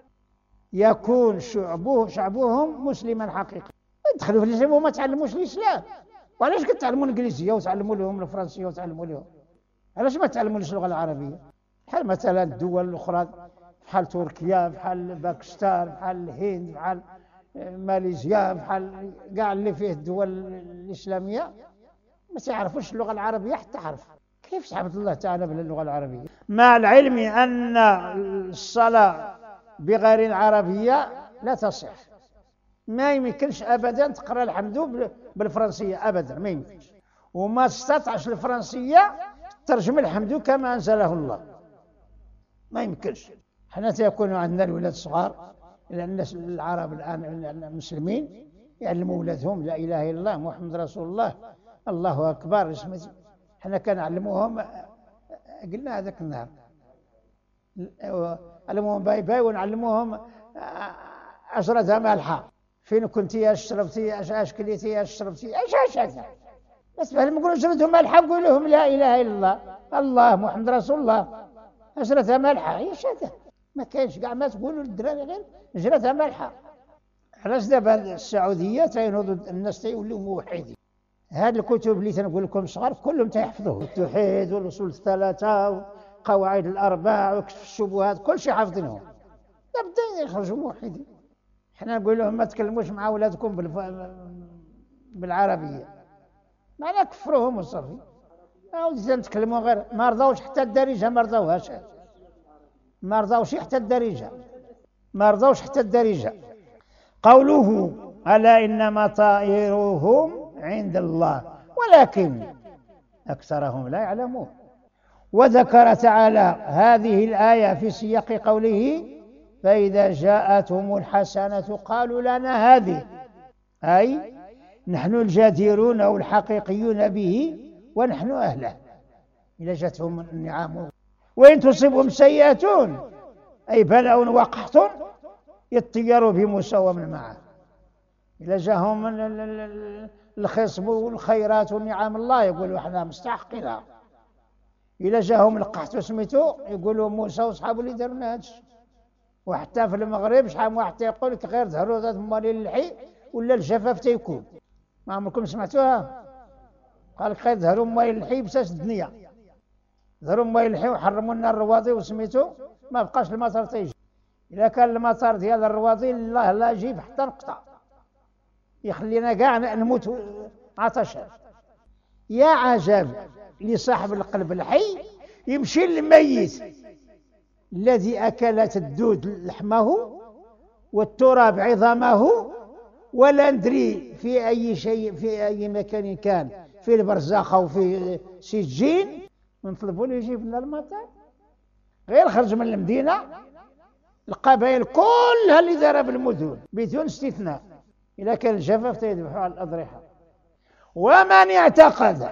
يكون شعبه شعبهم مسلما حقيقي يدخلوا في الإسلام وما تعلموش الإسلام. وعلاش كتعلموا الإنجليزية وتعلموا لهم الفرنسية وتعلموا لهم؟ علاش ما تعلموش اللغة العربية؟ بحال مثلا الدول الأخرى بحال تركيا بحال باكستان بحال الهند بحال ماليزيا، بحال كاع اللي فيه الدول الإسلامية ما تعرفوش اللغة العربية حتى حرف. كيف تعبد الله تعالى بلا اللغة العربية؟ مع العلم أن الصلاة بغير العربية لا تصح. ما يمكنش أبدا تقرأ الحمد بالفرنسية أبدا، ما يمكنش. وما استطعش الفرنسية ترجم الحمد كما أنزله الله، ما يمكنش. حنا تيكون عندنا الولاد الصغار، لأن الناس العرب الآن المسلمين يعلموا ولادهم لا إله إلا الله محمد رسول الله الله أكبر. حنا كنعلموهم، قلنا هذاك النهار علموهم باي باي ونعلموهم أشرتها مالحة، فين كنتي اش شربتي اش اش كليتي اش شربتي اش اش هذا. بس لما نقولوا أشرتها مالحة نقول لهم لا إله إلا الله الله محمد رسول الله. أشرتها مالحة ايش هذا؟ ما كاينش كاع ما تقولوا للدراري غير أشرتها مالحة. علاش دابا السعودية تينوضوا الناس تيوليو موحدين؟ هاد الكتب اللي تنقول لكم صغار كلهم تيحفظوه، التوحيد والأصول الثلاثة وقواعد الأربع وكشف الشبهات كل شيء حافظينهم، لابد يخرجوا موحدين. حنا نقول لهم ما تكلموش مع أولادكم بالف... بالعربية، ما نكفروهم وصافي. عاودي نتكلموا غير ما رضاوش حتى الدارجة، ما رضاوهاش، ما رضاوش حتى الدارجة، ما رضاوش حتى الدارجة. قوله ألا إنما طائرهم عند الله ولكن أكثرهم لا يعلمون. وذكر تعالى هذه الآية في سياق قوله فإذا جاءتهم الحسنة قالوا لنا هذه، أي نحن الجديرون أو الحقيقيون به ونحن أهله. إذا جاءتهم النعم وإن تصبهم سيئة أي بلاء وقحط يطيروا بموسى ومن معه. إذا جاءهم الخصب والخيرات والنعم الله يقولوا احنا مستحقينها. إذا جاءهم القحط سميتو يقولوا موسى وأصحابه اللي داروا لنا هادشي. وحتى في المغرب شحال من واحد يقول لك غير ظهروا ذات مالين اللحي ولا الجفاف تيكون. ما عمركم سمعتوها؟ قال لك غير ظهروا مالين اللحي بساس الدنيا، ظهروا مالين اللحي وحرموا لنا الرواضي وسميتو ما بقاش المطر تيجي. إذا كان المطر ديال الرواضي الله لا يجيب حتى نقطع، يخلينا كاع نموت عطشا. يا عجب لصاحب القلب الحي يمشي للميت الذي أكلت الدود لحمه والتراب عظامه ولا ندري في أي شيء في أي مكان كان في البرزخ أو في سجين، ونطلبوا له يجيب لنا المطر. غير خرج من المدينة القبائل كلها اللي دارها بالمدن بدون استثناء إذا كان الجفاف تيذبحوا على الأضرحة. ومن اعتقد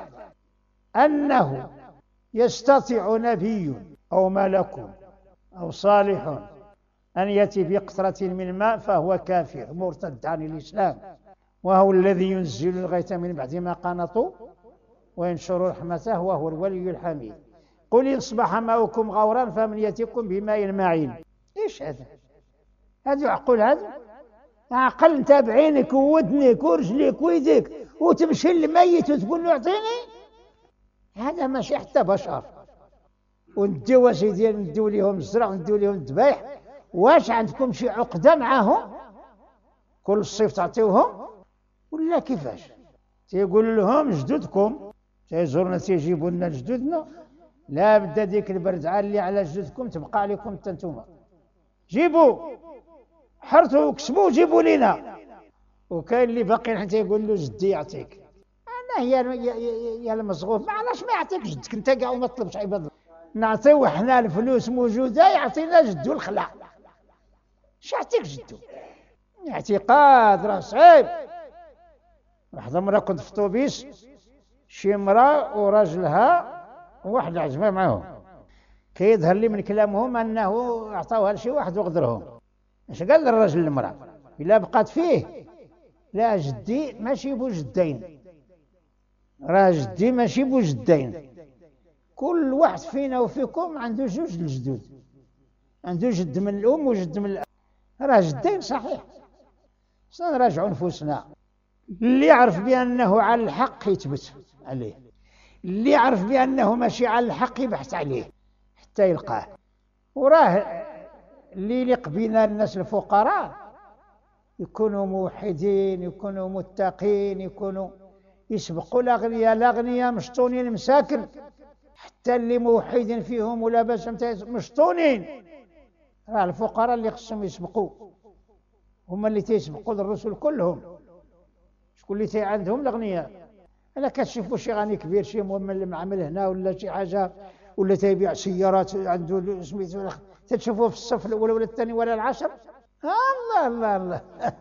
أنه يستطيع نبي أو ملك أو صالح أن يأتي بقطرة من ماء فهو كافر مرتد عن الإسلام، وهو الذي ينزل الغيث من بعد ما قنطوا وينشر رحمته وهو الولي الحميد. قل إن أصبح ماؤكم غورا فمن يأتيكم بماء معين. إيش هذا؟ هذا عقول؟ هذا عقل أنت بعينك وودنك ورجليك ويديك وتمشي للميت وتقول له اعطيني؟ هذا ماشي حتى بشر. ونديو سيدي نديو ليهم الزرع ونديو ليهم الذبايح. واش عندكم شي عقده معاهم كل الصيف تعطيوهم ولا كيفاش؟ تيقول لهم جدودكم تيزورنا تيجيبوا لنا جدودنا، لا بد ديك البردعه اللي على جدودكم تبقى عليكم انت نتوما. جيبوا حرتوا وكسبوا وجيبوا لنا. وكاين اللي باقي حتى يقول له جدي يعطيك. انا يا يا المصغوف ما علاش ما يعطيك جدك انت كاع وما تطلبش عباد الله. نعطيو حنا الفلوس موجوده يعطينا جدو الخلع. اش يعطيك جدو؟ اعتقاد راه صعيب. واحد المره كنت في طوبيس شي مراه وراجلها وواحد عجبه معاهم، كيظهر لي من كلامهم انه اعطاوها لشي واحد وغدرهم. اش قال الراجل للمراه؟ الا بقات فيه لا جدي ماشي بوجدين، راه جدي ماشي بوجدين. كل واحد فينا وفيكم عنده جوج الجدود، عنده جد من الام وجد من الاب، راه جدين صحيح. سنراجعوا نفوسنا. اللي يعرف بانه على الحق يثبت عليه، اللي يعرف بانه ماشي على الحق يبحث عليه حتى يلقاه. وراه اللي يليق بنا الناس الفقراء يكونوا موحدين، يكونوا متقين، يكونوا يسبقوا الأغنياء. الأغنياء مشطونين مساكن، حتى اللي موحدين فيهم ولا باس مشطونين. راه الفقراء اللي خصهم يسبقوا، هما اللي تيسبقوا الرسل كلهم. شكون اللي تي عندهم؟ الأغنياء. ألا كتشوفوا شي غني كبير، شي مؤمن معمل هنا ولا شي حاجة، ولا تيبيع سيارات عنده سميتو، تتشوفوه في الصف الأول ولا الثاني ولا العشر؟ الله الله الله.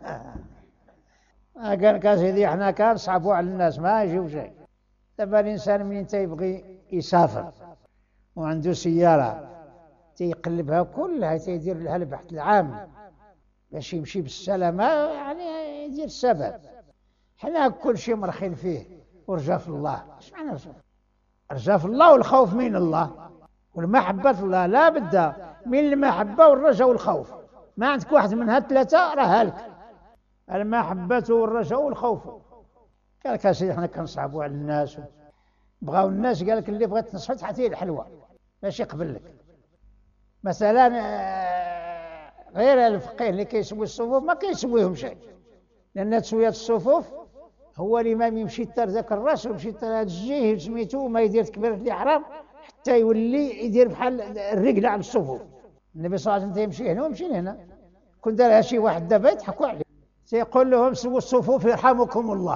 قال كاسيدي احنا كنصعبوا على الناس ما يجيو شيء. دابا الإنسان منين تيبغي يسافر وعنده سيارة تيقلبها كلها، تيدير لها البحث العام باش يمشي بالسلامة، يعني يدير السبب. حنا كل شيء مرخين فيه ورجاء في الله. اش معنى رجاء في الله والخوف من الله والمحبة في الله؟ لا بد من المحبة والرجاء والخوف. ما عندك واحد من هاد الثلاثة راه هالك. المحبة والرجاء والخوف. قال لك اسيدي حنا كنصعبوا على الناس، بغاو الناس قال لك اللي بغات تنصحو تحتيه الحلوى باش يقبل لك. مثلا غير الفقيه اللي كيسوي الصفوف ما كيسويهم شيء، لأن تسوية الصفوف هو الإمام يمشي تر ذاك الراس ويمشي تر هذا الجيه سميتو، وما يدير تكبيرة الإحرام حتى يولي يدير بحال الرجل على الصفوف. النبي صلى الله عليه وسلم يمشي هنا ويمشي هنا. كون دارها شي واحد دابا يضحكوا عليه، سيقول لهم سووا الصفوف يرحمكم الله،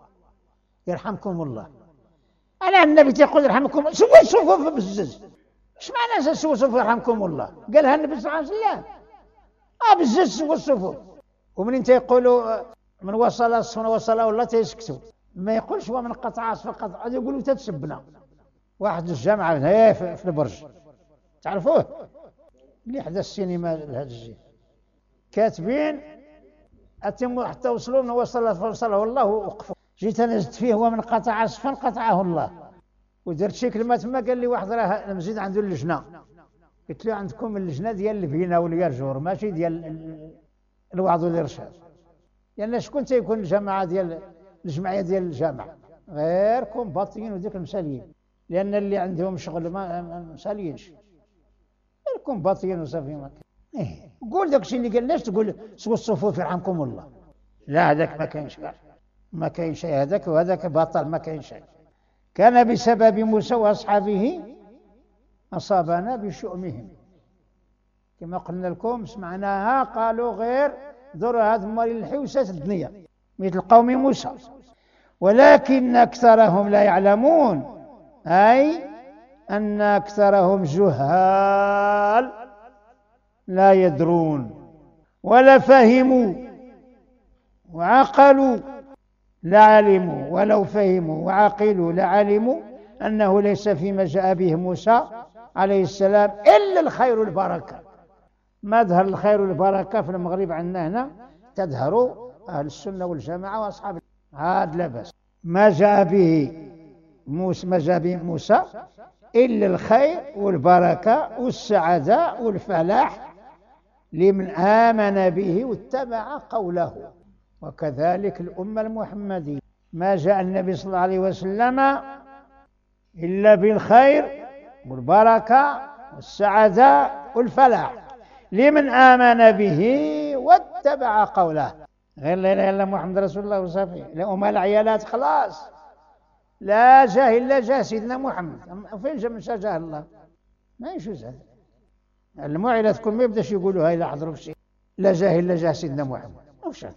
يرحمكم الله. أنا النبي تيقول يرحمكم، سووا الصفوف بزز. اش معنى سووا الصفوف يرحمكم الله؟ قالها النبي صلى الله عليه وسلم. اه بزز سووا الصفوف. ومنين تيقولوا من وصل الصفن وصل والله تيسكتوا، ما يقولش ومن قطع صفا قطع، هذا يقولوا تتسبنا. واحد الجامعة هنا في البرج تعرفوه اللي حدا السينما لهذا الجيل، كاتبين أتم حتى وصلوا من وصل وصل والله وقفوا. جيت انا زدت فيه ومن قطع صفا قطعه الله، ودرت شي كلمه تما. قال لي واحد راه المسجد عنده اللجنه، قلت له عندكم اللجنه ديال البينه واليرجور ماشي ديال الوعظ والارشاد، لان شكون تيكون الجماعه ديال الجمعيه ديال الجامعه؟ غير كومباطيين وديك المساليين، لان اللي عندهم شغل ما مساليينش، غير كومباطيين وصافي. ما إيه. قول داك الشيء اللي قال. لاش تقول سووا الصفوف يرحمكم الله؟ لا هذاك ما كاينش، ما كاين شيء هذاك، وهذاك باطل ما كاين شيء. كان بسبب موسى واصحابه اصابنا بشؤمهم، كما قلنا لكم سمعناها قالوا غير ذر هذا مال الحوسه الدنيا مثل قوم موسى، ولكن اكثرهم لا يعلمون، اي ان اكثرهم جهال لا يدرون ولا فهموا وعقلوا لعلموا، ولو فهموا وعقلوا لعلموا أنه ليس فيما جاء به موسى عليه السلام إلا الخير والبركة. ما ظهر الخير والبركة في المغرب عندنا هنا تظهر أهل السنة والجماعة وأصحاب هذا لا بأس. ما جاء به موسى ما جاء به موسى إلا الخير والبركة والسعادة والفلاح لمن آمن به واتبع قوله. وكذلك الأمة المحمدية ما جاء النبي صلى الله عليه وسلم إلا بالخير والبركة والسعادة والفلاح لمن آمن به واتبع قوله. غير لا إله إلا محمد رسول الله وصافي. لا أم العيالات خلاص، لا جاه إلا جاه سيدنا محمد. فين جا من جاه الله؟ ما يجوز هذا. الموعظة تكون ما يبداش يقولوا هاي لا حضروا في شيء، لا جاه إلا جاه سيدنا محمد. وش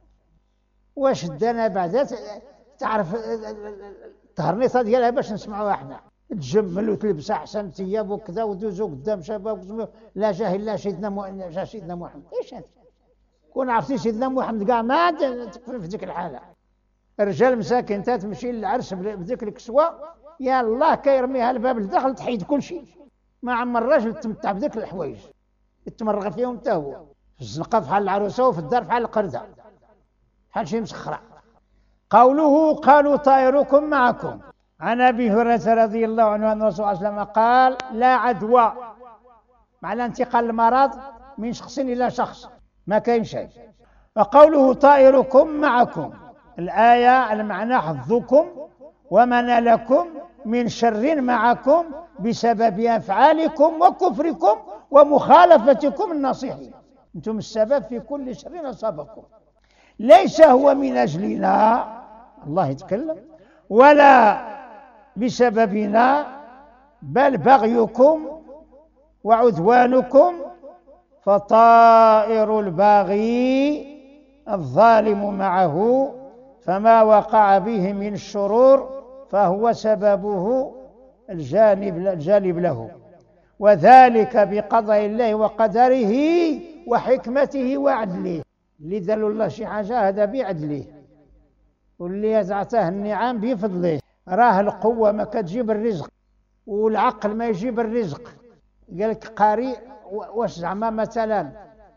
واش دانا بعد تعرف التهرنيطه ديالها باش نسمعوها احنا، تجمل وتلبس احسن ثياب وكذا ودوزو قدام شباب لا جاه الا سيدنا م... جاه سيدنا محمد. ايش هذا؟ كون عرفتي سيدنا محمد كاع ما تكون في ديك الحاله. الرجال مساكن انت تمشي للعرس بديك الكسوه يا الله كيرميها الباب لداخل تحيد كل شيء. ما عمر الراجل تمتع بديك الحوايج يتمرغ فيهم حتى هو في الزنقه بحال العروسه وفي الدار بحال القرده بحال شي مسخره. قوله قالوا طائركم معكم. عن ابي هريره رضي الله عنه ان الرسول صلى الله عليه وسلم قال لا عدوى، معنى انتقال المرض من شخص الى شخص ما كاين شيء. وقوله طائركم معكم الايه المعنى حظكم ومن لكم من شر معكم بسبب افعالكم وكفركم ومخالفتكم النصيحه، انتم السبب في كل شر اصابكم. ليس هو من أجلنا، الله يتكلم، ولا بسببنا، بل بغيكم وعدوانكم، فطائر الباغي الظالم معه، فما وقع به من الشرور فهو سببه الجانب, الجانب له، وذلك بقضاء الله وقدره وحكمته وعدله. اللي داروا الله شي حاجة هذا بعدله، واللي عطاه النعم بفضله. راه القوة ما كتجيب الرزق، والعقل ما يجيب الرزق. قال لك قارئ، واش زعما مثلا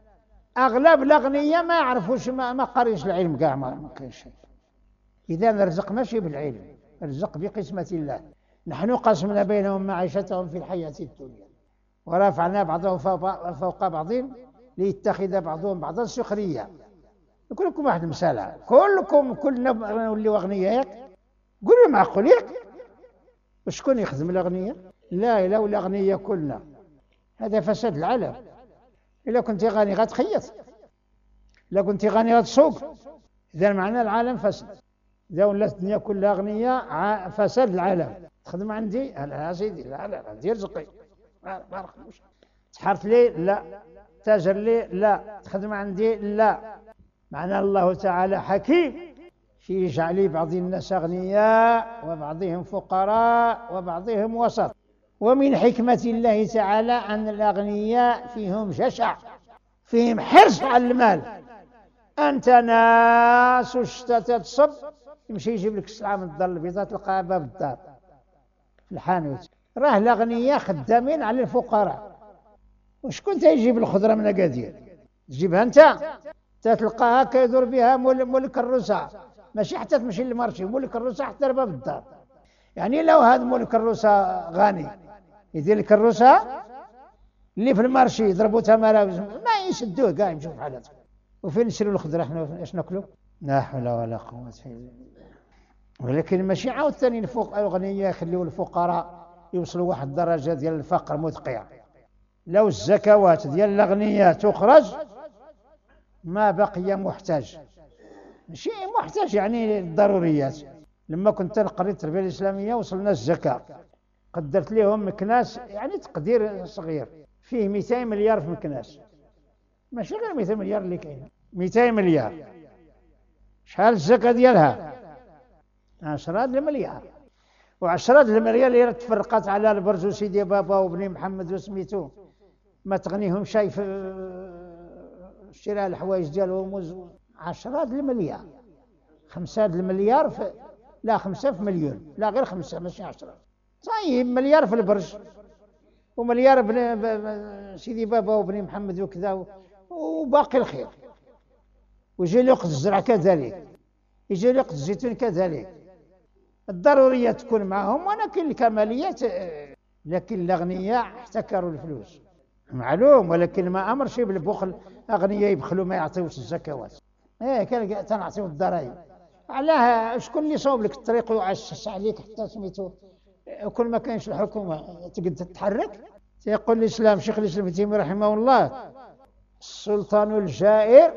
اغلب الاغنياء ما يعرفوش، ما, ما قاريش العلم كاع، ما كاينش شيء. اذا الرزق ماشي بالعلم، الرزق بقسمة الله. نحن قسمنا بينهم معيشتهم في الحياة الدنيا، ورفعنا بعضهم فوق بعض ليتخذ بعضهم بعضا سخرية. نقول لكم واحد المسألة، كلكم كلنا نوليو أغنياء ياك؟ قولوا معقول ياك؟ وشكون يخدم الأغنياء؟ لا، إلا ولا أغنياء كلنا هذا فساد العالم. إلا كنت غني غتخيط، إلا كنت غني غتسوق، إذا معنى العالم فسد. إذا ولات الدنيا كلها أغنياء فساد العالم. تخدم عندي؟ لا سيدي، لا لا عندي رزقي، ما نخدمش. تحرت لي؟ لا. تاجر لي؟ لا. تخدم عندي؟ لا. معنى الله تعالى حكيم في جعل بعض الناس أغنياء وبعضهم فقراء وبعضهم وسط. ومن حكمة الله تعالى أن الأغنياء فيهم جشع، فيهم حرص على المال. أنت ناس الشتاء تصب، يمشي يجيب لك السلعة من الدار البيضاء تلقاها باب الدار في الحانوت. راه الأغنياء خدامين على الفقراء. وشكون تيجيب الخضرة من أكادير؟ تجيبها أنت، تتلقاها كيدور بها مول الكروسة، ماشي حتى تمشي للمارشي، مول الكروسة حتى باب الدار. يعني لو هذا مول الكروسة غني يدير الكروسة اللي في المارشي يضربوا تمارة ما يسدوه كاع، يمشوا في حالتهم. وفين نشروا الخضرة احنا؟ ايش ناكلوا؟ لا حول ولا قوة الا بالله. ولكن ماشي عاوتاني الفوق الأغنياء يخليوا الفقراء يوصلوا واحد الدرجة ديال الفقر مدقع. لو الزكوات ديال الأغنياء تخرج ما بقي محتاج، ماشي محتاج يعني الضروريات. لما كنت نقري التربية الإسلامية وصلنا الزكاة، قدرت لهم مكناس، يعني تقدير صغير فيه مئتين مليار في مكناس، ماشي غير مئتين مليار اللي كاينه، مئتين مليار. شحال الزكاة ديالها؟ عشرة المليار. وعشرة المليار اللي تفرقت على البرج وسيدي بابا وبني محمد وسميتو، ما تغنيهم شيء في شراء الحوايج ديالهم. عشرة المليار، خمسة المليار في، لا خمسة في مليون، لا غير خمسة ماشي عشرة. طيب مليار في البرج، ومليار بن سيدي بابا وبني محمد وكذا، وباقي الخير. ويجي لقط الزرع كذلك، يجي لقط الزيتون كذلك. الضروريات تكون معهم، ولكن الكماليات. لكن الأغنياء احتكروا الفلوس معلوم، ولكن ما أمر شيء بالبخل. أغنياء يبخلوا ما يعطيوش الزكوات، ايه كان تنعطيو الضرائب. علاه شكون اللي صوب لك الطريق ويعشش عليك حتى سميتو؟ كل ما كانش الحكومة تقدر تتحرك. يقول الإسلام شيخ الإسلام ابن تيمية رحمه الله: السلطان الجائر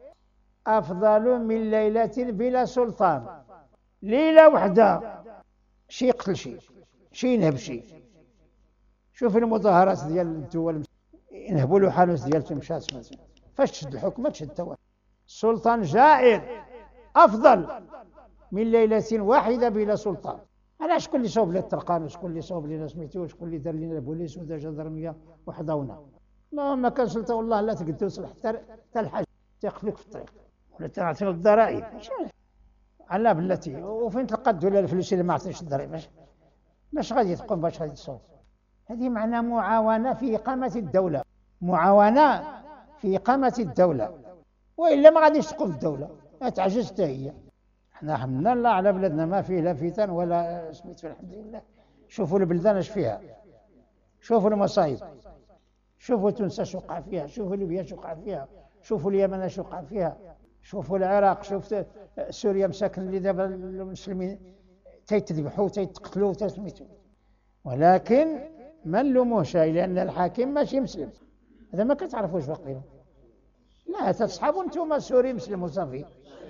أفضل من ليلة بلا سلطان. ليلة وحدة شي يقتل شي، شي ينهب شي. شوف المظاهرات ديال الدول ينهبوا له حانوت ديال تمشات مثلا، فاش تشد الحكومة تشد توا. السلطان جائر أفضل من ليلة واحدة بلا سلطان. أنا شكون اللي صوب لنا الطرقان، وشكون اللي صوب لنا سميتو، وشكون اللي دار لنا البوليس ودا جندرمية وحضونا؟ ما ما كان سلطان والله لا تقدر توصل حتى حتى الحاج تيقفلك في الطريق ولا تعطيو الضرائب. على بلاتي وفين تلقى الدولة الفلوس اللي ما عطيش الضرائب؟ باش غادي تقوم، باش غادي تصوب؟ هذه معنى معاونة في إقامة الدولة، معاونة في إقامة الدولة، وإلا ما غاديش تقوم الدولة، تعجز حتى هي. احنا حمدنا الله على بلادنا، ما فيه لا فتن ولا سميتو، الحمد لله. شوفوا البلدان اش فيها، شوفوا المصايب، شوفوا تونس اش وقع فيها، شوفوا ليبيا اش وقع فيها، شوفوا اليمن اش وقع فيها، شوفوا العراق، شوفوا سوريا مساكن اللي دابا المسلمين تيتذبحوا تيتقتلوا تسميتو. ولكن ما نلوموش، لأن الحاكم ماشي مسلم، هذا ما كتعرفوش باقي. لا تصحبوا انتم سوري مسلم وصافي.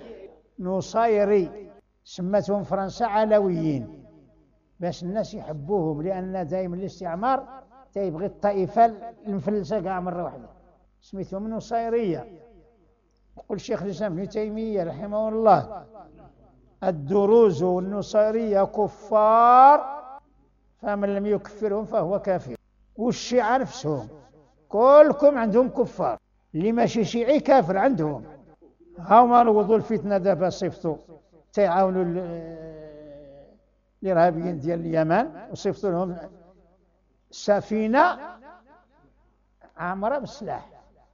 نصيري سمتهم فرنسا علويين باش الناس يحبوهم، لأن دائما الاستعمار تيبغي الطائفة المفلسة كاع مرة واحدة، سميتهم نصيرية. يقول الشيخ الإسلام ابن تيمية رحمه الله: الدروز والنصيرية كفار، فمن لم يكفرهم فهو كافر. والشيعة نفسهم كلكم عندهم كفار، اللي ماشي شيعي كافر عندهم. هاهما الوضوء الفتنة دابا صيفطوا تيعاونوا الإرهابيين ديال اليمن، وصيفطوا لهم سفينة عامرة بالسلاح،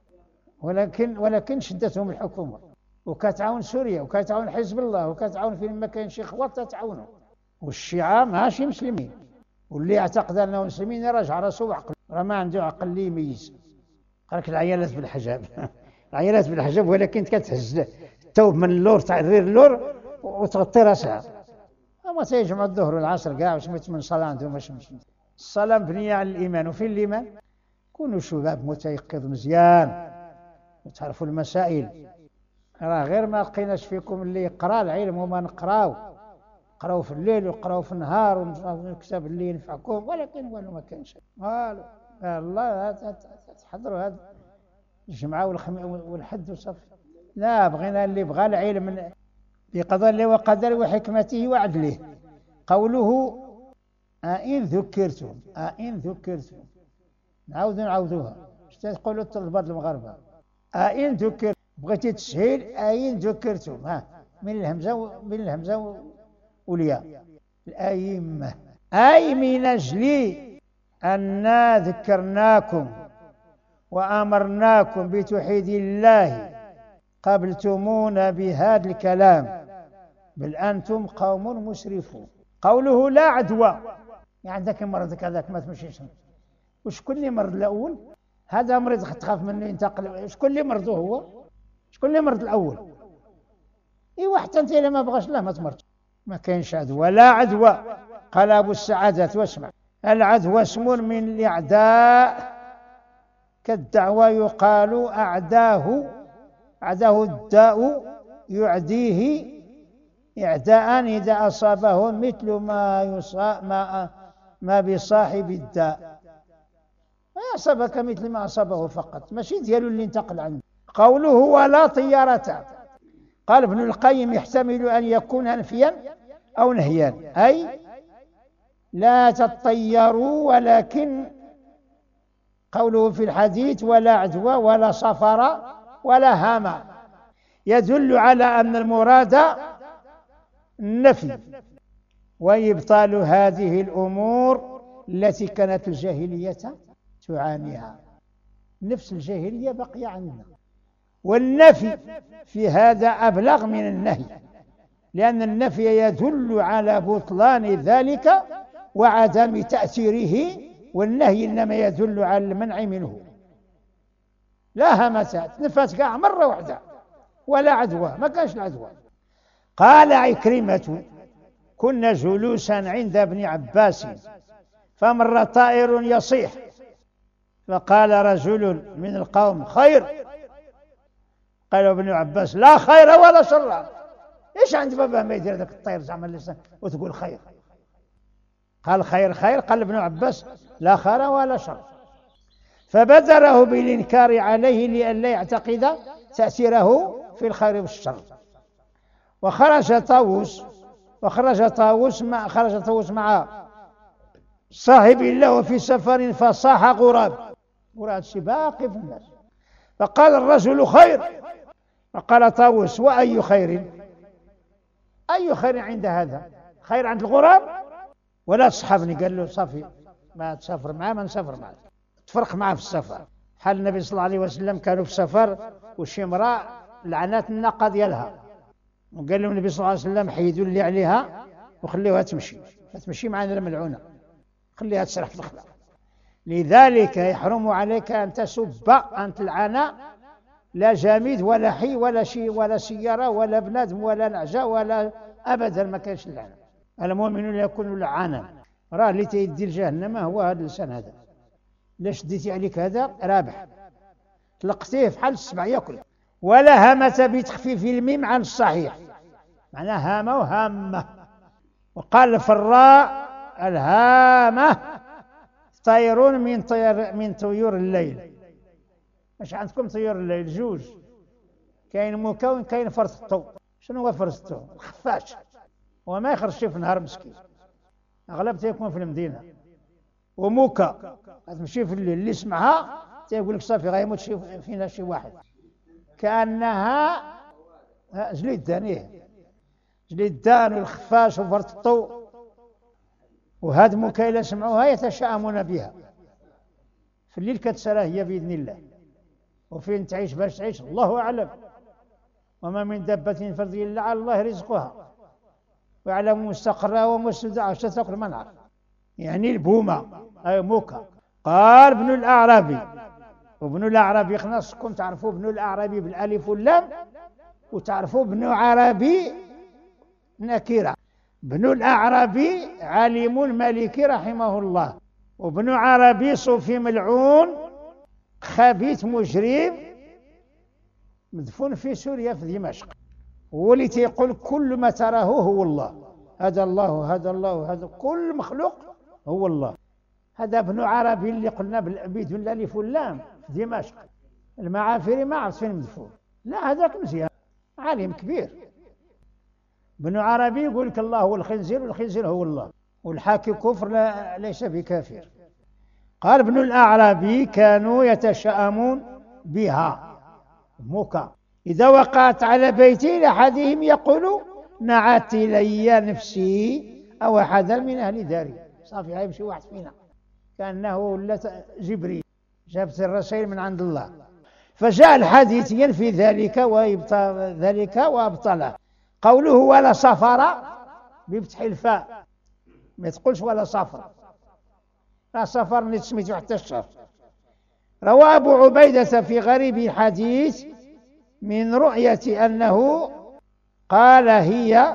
ولكن ولكن شدتهم الحكومة، وكتعاون سوريا وكتعاون حزب الله وكتعاون فين ما كاين شي خوات تتعاونوا. والشيعة ماشي مسلمين، واللي يعتقد انه مسلمين يراجع راسه وعقله، راه ما عنده عقل اللي يميز. قالك العيالات بالحجاب العيالات بالحجاب، ولكن كتهز الثوب من اللور تاع الرير اللور وتغطي راسها. اما تيجمعوا الظهر والعصر كاع واش من صلاه عندهم واش مش. الصلاه مبنيه على الايمان، وفين الايمان؟ كونوا شباب متيقظ مزيان وتعرفوا المسائل. راه غير ما لقيناش فيكم اللي يقرا العلم وما نقراو، قراو في الليل وقراو في النهار ونكتب اللي ينفعكم، ولكن والو ما كانش والو. الله تحضروا هذا الجمعة والحد وصافي. لا، بغينا اللي بغى العلم بقضاء الله وقدره وحكمته وعدله. قوله أئن ذكرتم، أئن ذكرتم، نعاودوا نعاودوها باش تقولوا الطلبات المغاربة. أئن ذكرتم، بغيتي تسهيل أئن ذكرتم، ها من الهمزة من الهمزة والياء الأئمة، أي من أجل أننا ذكرناكم وأمرناكم بتوحيد الله قبلتمونا بهذا الكلام، بل أنتم قوم مسرفون. قوله لا عدوى، يعني ذاك مرض كذاك ما تمشيش. وشكون اللي مرض الأول؟ هذا مريض تخاف منه ينتقل. شكون اللي مرضه هو؟ شكون اللي مرض الأول؟ إيوا حتى أنت إلا ما بغاش لا ما تمرضش، ما كاينش عدوى. لا عدوى. قال أبو السعادة واسمع: العدوى اسم من الأعداء، كالدعوى يقال أعداه، أعداه الداء يعديه إعداء إذا أصابه، مثل ما يصاب ما, ما بصاحب الداء، ما أصابك مثل ما أصابه فقط، ماشي ديالو اللي انتقل عنه. قوله ولا طيارة، قال ابن القيم يحتمل أن يكون نفيا أو نهيا، أي لا تطيروا، ولكن قوله في الحديث ولا عدوى ولا صفر ولا هامة يدل على أن المراد النفي وإبطال هذه الأمور التي كانت الجاهلية تعانيها. نفس الجاهلية بقي عندنا، والنفي في هذا أبلغ من النهي، لأن النفي يدل على بطلان ذلك وعدم تأثيره، والنهي إنما يدل على المنع منه. لا همسات، نفت كاع مرة واحدة، ولا عدوى، ما كانش العدوى. قال عكرمة: كنا جلوسا عند ابن عباس فمر طائر يصيح، فقال رجل من القوم: خير. قال ابن عباس: لا خير ولا شر. ايش عند بابا ما يدير ذاك الطير زعما اللسان وتقول خير؟ قال خير خير. قال ابن عباس: لا خير ولا شر. فبدره بالإنكار عليه لئلا يعتقد تأثيره في الخير والشر. وخرج طاووس وخرج طاووس مع خرج طاووس مع صاحب له في سفر، فصاح غراب، غراب باقي في الناس، فقال الرجل: خير. فقال طاووس: وأي خير؟ أي خير عند هذا؟ خير عند الغراب؟ ولا تصحبني. قال له: صافي، ما تسافر معاه، ما نسافر معاه، تفرق معاه في السفر. حال النبي صلى الله عليه وسلم كانوا في سفر وشي امرأة لعنات الناقة ديالها، وقال لهم النبي صلى الله عليه وسلم: حيدوا اللي عليها وخليوها تمشي، فتمشي معنا الملعونة، خليها تسرح في الخلا. لذلك يحرم عليك أن تسب، أن تلعن لا جامد ولا حي ولا شيء ولا سيارة ولا بنادم ولا نعجة ولا أبدا، ما كانش اللعنة. المؤمنون يكونوا لعانا. راه اللي تيدي لجهنم هو هذا اللسان هذا، لا شديتي عليك هذا رابح، تلقتيه بحال السبع ياكل. ولا همة بتخفيف الميم عن الصحيح، معناها هامة وهامة. وقال في الراء الهامة طير من طير من طيور الليل. اش عندكم طيور الليل؟ جوج، كاين مكون كاين فرسطو. شنو هو فرسطو؟ الخفاش، وما يخرجش في النهار مسكين، اغلب تيكون في المدينه. وموكا تمشي في الليل، اللي يسمعها تيقول لك صافي غيموت شي فينا شي واحد، كانها جليدان. ايه جليدان والخفاش وفرسطو. وهاد موكا الا سمعوها يتشائمون بها. في الليل كتسرى هي باذن الله، وفين تعيش باش تعيش الله اعلم. وما من دابة في الأرض إلا على الله رزقها ويعلم مستقرها ومستودعها. واش تاكل ما نعرف. يعني البومة أي موكا. قال ابن الأعرابي، وابن الأعرابي خلاصكم تعرفوا ابن الأعرابي بالألف واللام، وتعرفوا ابن عربي نكرة. ابن الأعرابي عالم مالكي رحمه الله، وابن عربي صوفي ملعون خبيث مجرم مدفون في سوريا في دمشق. هو اللي تيقول كل ما تراه هو الله، هذا الله هذا الله هذا كل مخلوق هو الله. هذا ابن عربي اللي قلنا بدون الالف واللام في دمشق. المعافري ما عرفت فين مدفون. لا هذاك مزيان عالم كبير. ابن عربي يقول لك الله هو الخنزير والخنزير هو الله، والحاكي كفر لا ليس بكافر. قال ابن الأعرابي كانوا يتشائمون بها موكا إذا وقعت على بيتي لأحدهم يقول نعت إلي نفسي أو أحدا من أهل داري. صافي غيمشي واحد فينا كأنه ولا جبريل جابت الرسائل من عند الله. فجاء الحديث ينفي ذلك ويبطل ذلك وأبطله. قوله ولا صفر بفتح الفاء، ما تقولش ولا صفر، لا صفر نسميته حتى الشر. روى أبو عبيدة في غريب الحديث من رؤية أنه قال هي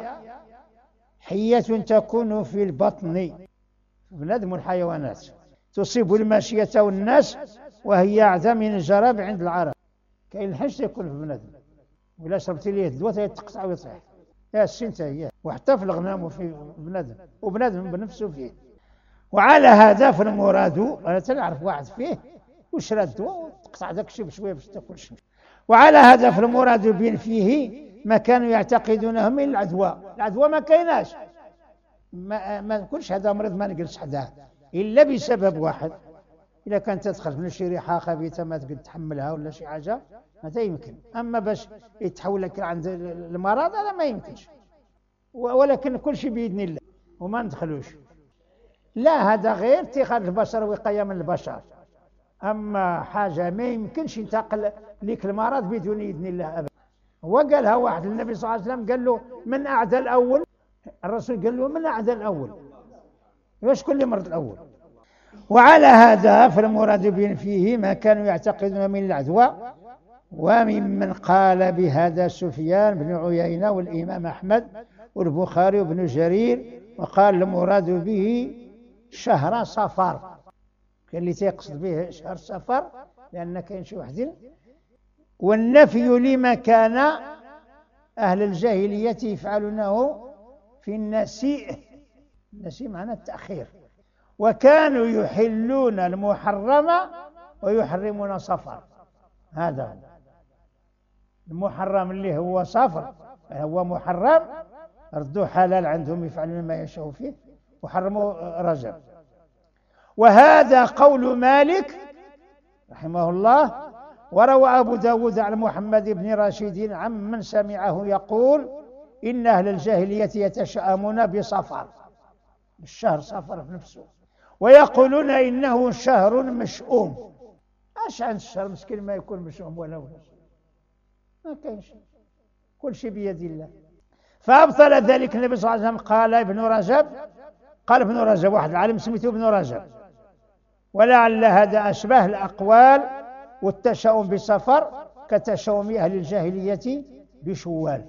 حية تكون في البطن، بندم الحيوانات، تصيب الماشية والناس، وهي أعدى من الجراب عند العرب. كاين الحش يكون في بندم، ولا شربتي ليه الدواء يتقطع ويطيح. يا السنتة هي، وحتى في الغنم وفي بندم، وبندم بنفسه فيه. وعلى هذا فالمراد، أنا تنعرف واحد فيه وشرى الدواء وتقطع ذاك الشيء بشويه باش تاكل شيء. وعلى هذا فالمراد بين فيه ما كانوا يعتقدونه من العدوى. العدوى ما كايناش، ما, ما نقولش هذا مريض ما نجلس حداه الا بسبب واحد. اذا كانت تدخل من شي ريحه خبيثه ما تقدر تحملها ولا شي حاجه هذا يمكن، اما باش يتحول لك عند المرض هذا ما يمكنش. ولكن كل شيء باذن الله وما ندخلوش. لا هذا غير اتخاذ البشر وقايه من البشر، اما حاجه ما يمكنش ينتقل لك المرض بدون اذن الله ابدا. هو قالها واحد النبي صلى الله عليه وسلم قال له من اعدى الاول؟ الرسول قال له من اعدى الاول؟ واش كل مرض الاول؟ وعلى هذا فالمراد بين فيه ما كانوا يعتقدون من العدوى. وممن قال بهذا سفيان بن عيينة والإمام أحمد والبخاري وابن جرير، وقال المراد به شهر صفر. كان اللي تيقصد به شهر صفر لأن كاين شي وحدين. والنفي لما كان أهل الجاهلية يفعلونه في النسيء. النسيء معناه التأخير. وكانوا يحلون المحرم ويحرمون صفر. هذا هو المحرم اللي هو صفر، هو محرم ردوا حلال عندهم يفعلون ما يشاء فيه، وحرموا رجب. وهذا قول مالك رحمه الله. وروى أبو داود عن محمد بن راشد عمن سمعه يقول إن أهل الجاهلية يتشائمون بصفر، الشهر صفر في نفسه، ويقولون إنه شهر مشؤوم. اش عن الشهر مسكين ما يكون مشؤوم ولا ولا ما كاين شيء، كل شيء بيد الله. فأبطل ذلك النبي صلى الله عليه وسلم. قال ابن رجب، قال ابن رجب واحد العالم سميته ابن رجب، ولعل هذا أشبه الأقوال والتشاؤم بصفر كتشاؤم أهل الجاهلية بشوال.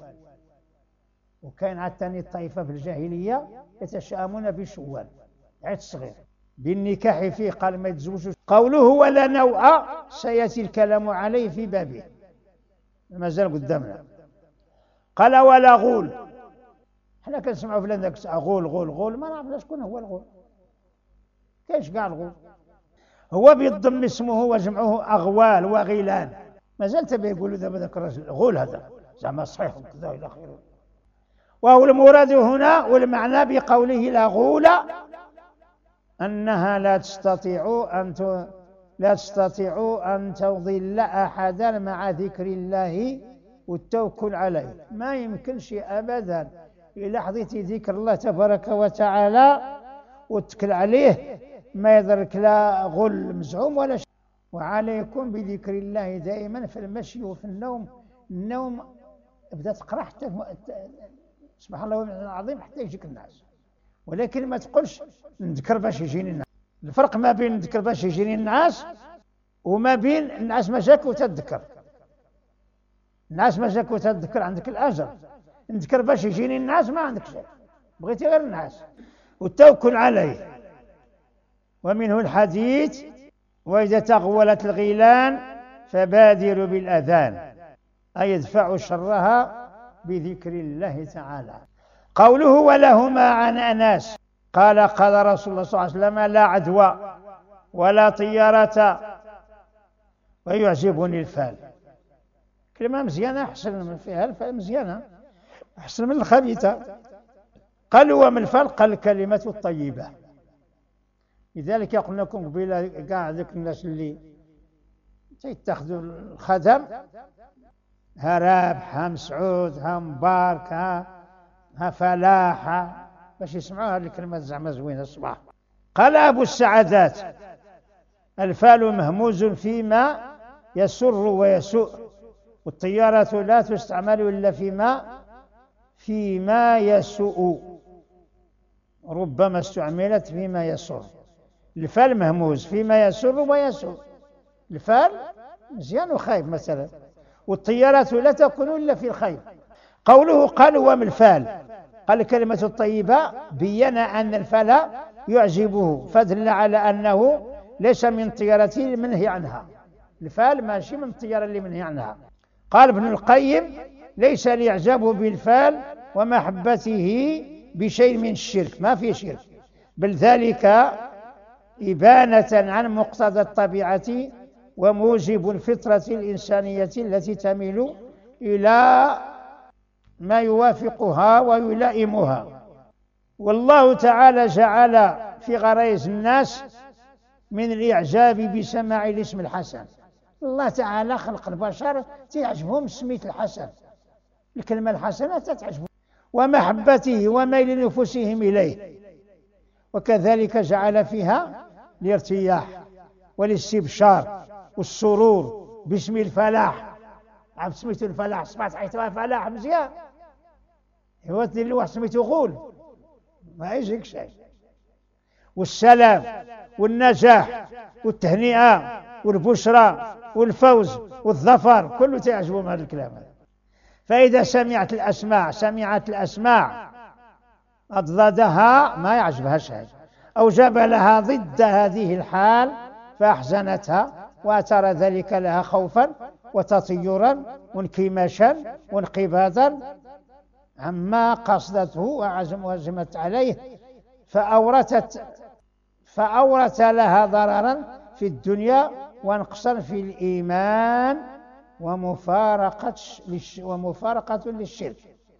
وكان عتاني الطائفة في الجاهلية يتشاءمون بشوال، عيد صغير بالنكاح فيه، قال ما يتزوجوش. قوله ولا نوء سيأتي الكلام عليه في بابه. ما زال قدامنا. قال ولا غول. حنا كنسمعوا فلان ذاك غول غول غول، ما نعرفش شكون هو الغول، كاينش كاع الغول. هو بالضم اسمه وجمعه أغوال وغيلان. ما زال تبي يقولوا دابا ذاك الرجل غول، هذا زعما صحيح وكذا إلى آخره. وهو المراد هنا والمعنى بقوله لا غول أنها لا تستطيع أن ت... لا تستطيع أن تضل أحدا مع ذكر الله والتوكل عليه. ما يمكنش أبدا إلى حضيتي ذكر الله تبارك وتعالى واتكل عليه ما يضرك لا غل مزعوم ولا شيء. وعليكم بذكر الله دائما في المشي وفي النوم. النوم ابدا تقرا حتى سبحان الله العظيم حتى يجيك الناس، ولكن ما تقولش نذكر باش يجيني الناس. الفرق ما بين نذكر باش يجيني الناس وما بين الناس ما جاك وتذكر. الناس ما جاك وتذكر عندك الأجر، نذكر باش يجيني الناس ما عندك شيء، بغيتي غير الناس. والتوكل عليه. ومنه الحديث وإذا تغولت الغيلان فبادروا بالأذان، أي يدفع شرها بذكر الله تعالى. قوله ولهما عن أنس قال قال رسول الله صلى الله عليه وسلم لا عدوى ولا طيارة ويعجبني الفال. كلمة مزيانة أحسن من فيها الفال، مزيانة أحسن من الخبيثة. قال وما الفال؟ قال الكلمة الطيبة. لذلك قلنا لكم قبيله كاع ذوك الناس اللي تيتخذوا الخدم، ها رابح ها مسعود ها مبارك ها ها فلاح ها، باش يسمعوا هذه الكلمات زعما زوينه الصباح. قال أبو السعادات الفال مهموز فيما يسر ويسوء، والطيارة لا تستعمل إلا فيما فيما يسوء، ربما استعملت فيما يسر. الفال مهموز فيما يسر ويسوء، الفال مزيان وخايب مثلا، والطيارة لا تكون إلا في الخير. قوله قال وما الفال؟ قال الكلمة الطيبة بين أن الفال يعجبه، فدل على أنه ليس من طيارة المنهي عنها. الفال ماشي من الطيارة اللي منهي عنها. قال ابن القيم ليس ليعجب بالفال ومحبته بشيء من الشرك، ما في شرك، بل ذلك إبانة عن مقتضى الطبيعة وموجب الفطرة الإنسانية التي تميل إلى ما يوافقها ويلائمها. والله تعالى جعل في غرائز الناس من الإعجاب بسماع الاسم الحسن. الله تعالى خلق البشر تعجبهم سميت الحسن، الكلمة الحسنة تعجبهم، ومحبته وميل نفوسهم إليه. وكذلك جعل فيها الارتياح والاستبشار والسرور باسم الفلاح. عرفت سميتو الفلاح؟ سمعت حيث فلاح مزيان، هو دير له واحد سميتو غول ما يجيك شيء. والسلام والنجاح والتهنئة والبشرى والفوز والظفر كله تعجبهم هذا الكلام هذا. فإذا سمعت الأسماع سمعت الأسماع أضدادها ما يعجبها شيء، أو جاب لها ضد هذه الحال فأحزنتها وأثار ذلك لها خوفا وتطيرا وانكماشا وانقباضا عما قصدته وعزمت عليه، فأورثت فأورث لها ضررا في الدنيا ونقصا في الإيمان ومفارقة ومفارقة للشرك.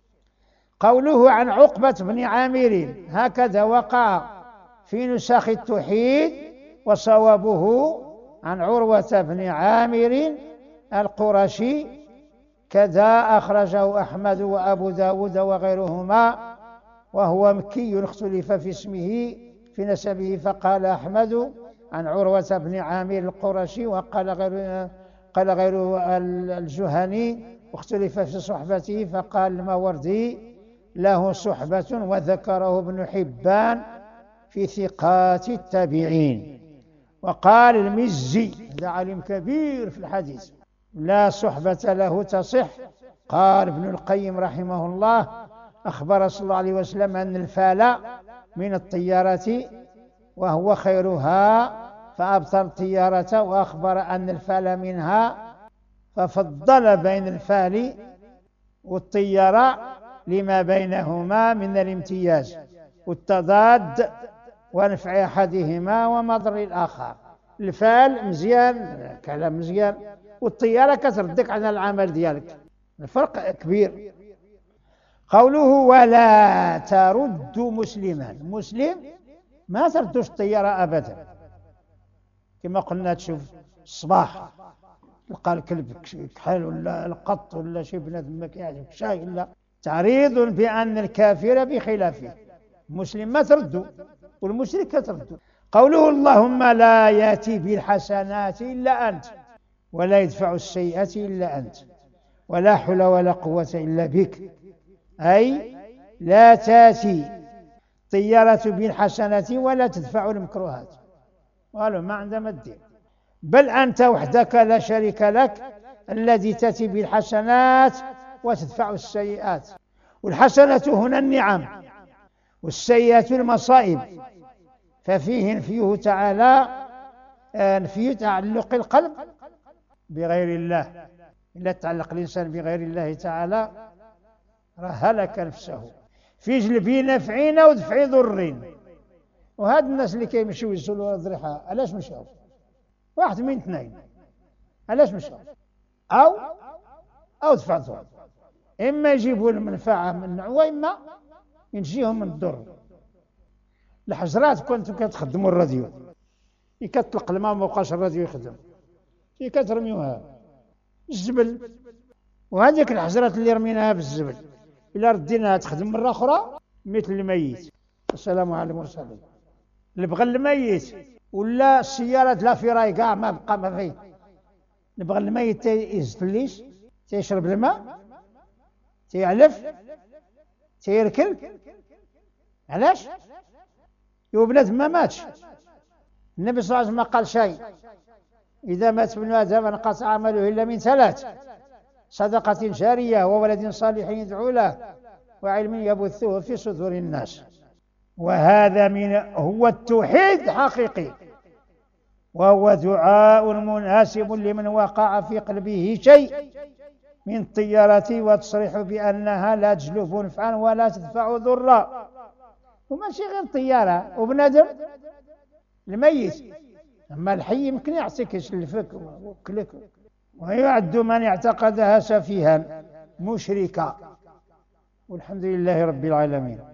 قوله عن عقبة بن عامر هكذا وقع في نسخ التوحيد، وصوابه عن عروة بن عامر القرشي، كذا أخرجه أحمد وأبو داود وغيرهما، وهو مكي اختلف في اسمه في نسبه، فقال أحمد عن عروة بن عامر القرشي، وقال غير قال غيره الجهني، واختلف في صحبته، فقال الماوردي له صحبة، وذكره ابن حبان في ثقات التابعين. وقال المزي هذا عالم كبير في الحديث لا صحبة له تصح. قال ابن القيم رحمه الله أخبر صلى الله عليه وسلم أن الفال من الطيارة وهو خيرها، فأبطل الطيارة، وأخبر أن الفال منها ففضل بين الفال والطيارة لما بينهما من الامتياز والتضاد ونفع أحدهما ومضر الآخر. الفال مزيان، كلام مزيان، والطيارة كتردك على العمل ديالك، الفرق كبير. قوله ولا ترد مسلما، مسلم ما تردوش الطيارة أبدا. كما قلنا تشوف الصباح تلقى الكلب كحل ولا القط ولا شي بنادم ما كيعجبك شاي ولا تعريض بأن الكافر بخلافه. مسلم ما تردو والمشرك تردو. قوله اللهم لا يأتي بالحسنات إلا أنت ولا يدفع السيئة إلا أنت ولا حول ولا قوة إلا بك، أي لا تأتي طيارة بالحسنات ولا تدفع المكروهات، قالوا ما عندما الدين، بل أنت وحدك لا شريك لك الذي تأتي بالحسنات وتدفع السيئات. والحسنة هنا النعم والسيئة المصائب، ففيه نفيه تعالى نفي تعلق القلب بغير الله. إلا تعلق الإنسان بغير الله تعالى راه هلك نفسه في جلب نفعين ودفع ضرين. وهاد الناس اللي كيمشيو يزولوا الضريحة علاش مشاو؟ واحد من اثنين، علاش مشاو؟ أو أو دفع ضر، إما يجيبوا المنفعة من وإما ينجيهم من الضر. الحجرات كنتم كتخدموا الراديو، كي كتطلق الماء ما بقاش الراديو يخدم، كي كترميوها الزبل، وهذيك الحجرات اللي رميناها بالزبل إلا رديناها تخدم مرة أخرى مثل الميت. السلام على المرسلين. اللي بغى الميت ولا السيارة لا في راي كاع ما بقى ما فيه، اللي بغى الميت تيزفليش تيشرب الماء تيعلف تيركل. علاش؟ يو بنادم ما ماتش. النبي صلى الله عليه وسلم قال شيء إذا مات ابن آدم انقطع عمله إلا من ثلاث: صدقة جارية وولد صالح يدعو له وعلم يبثه في صدور الناس. وهذا من هو التوحيد حقيقي، وهو دعاء مناسب لمن وقع في قلبه شيء من الطيارة وتصريح بأنها لا تجلب نفعا ولا تدفع ضرا. وماشي غير طيارة وبنادم الميت، أما الحي يمكن يعطيك يسلفك وكلك. ويعد من اعتقدها سفيها مشركا. والحمد لله رب العالمين.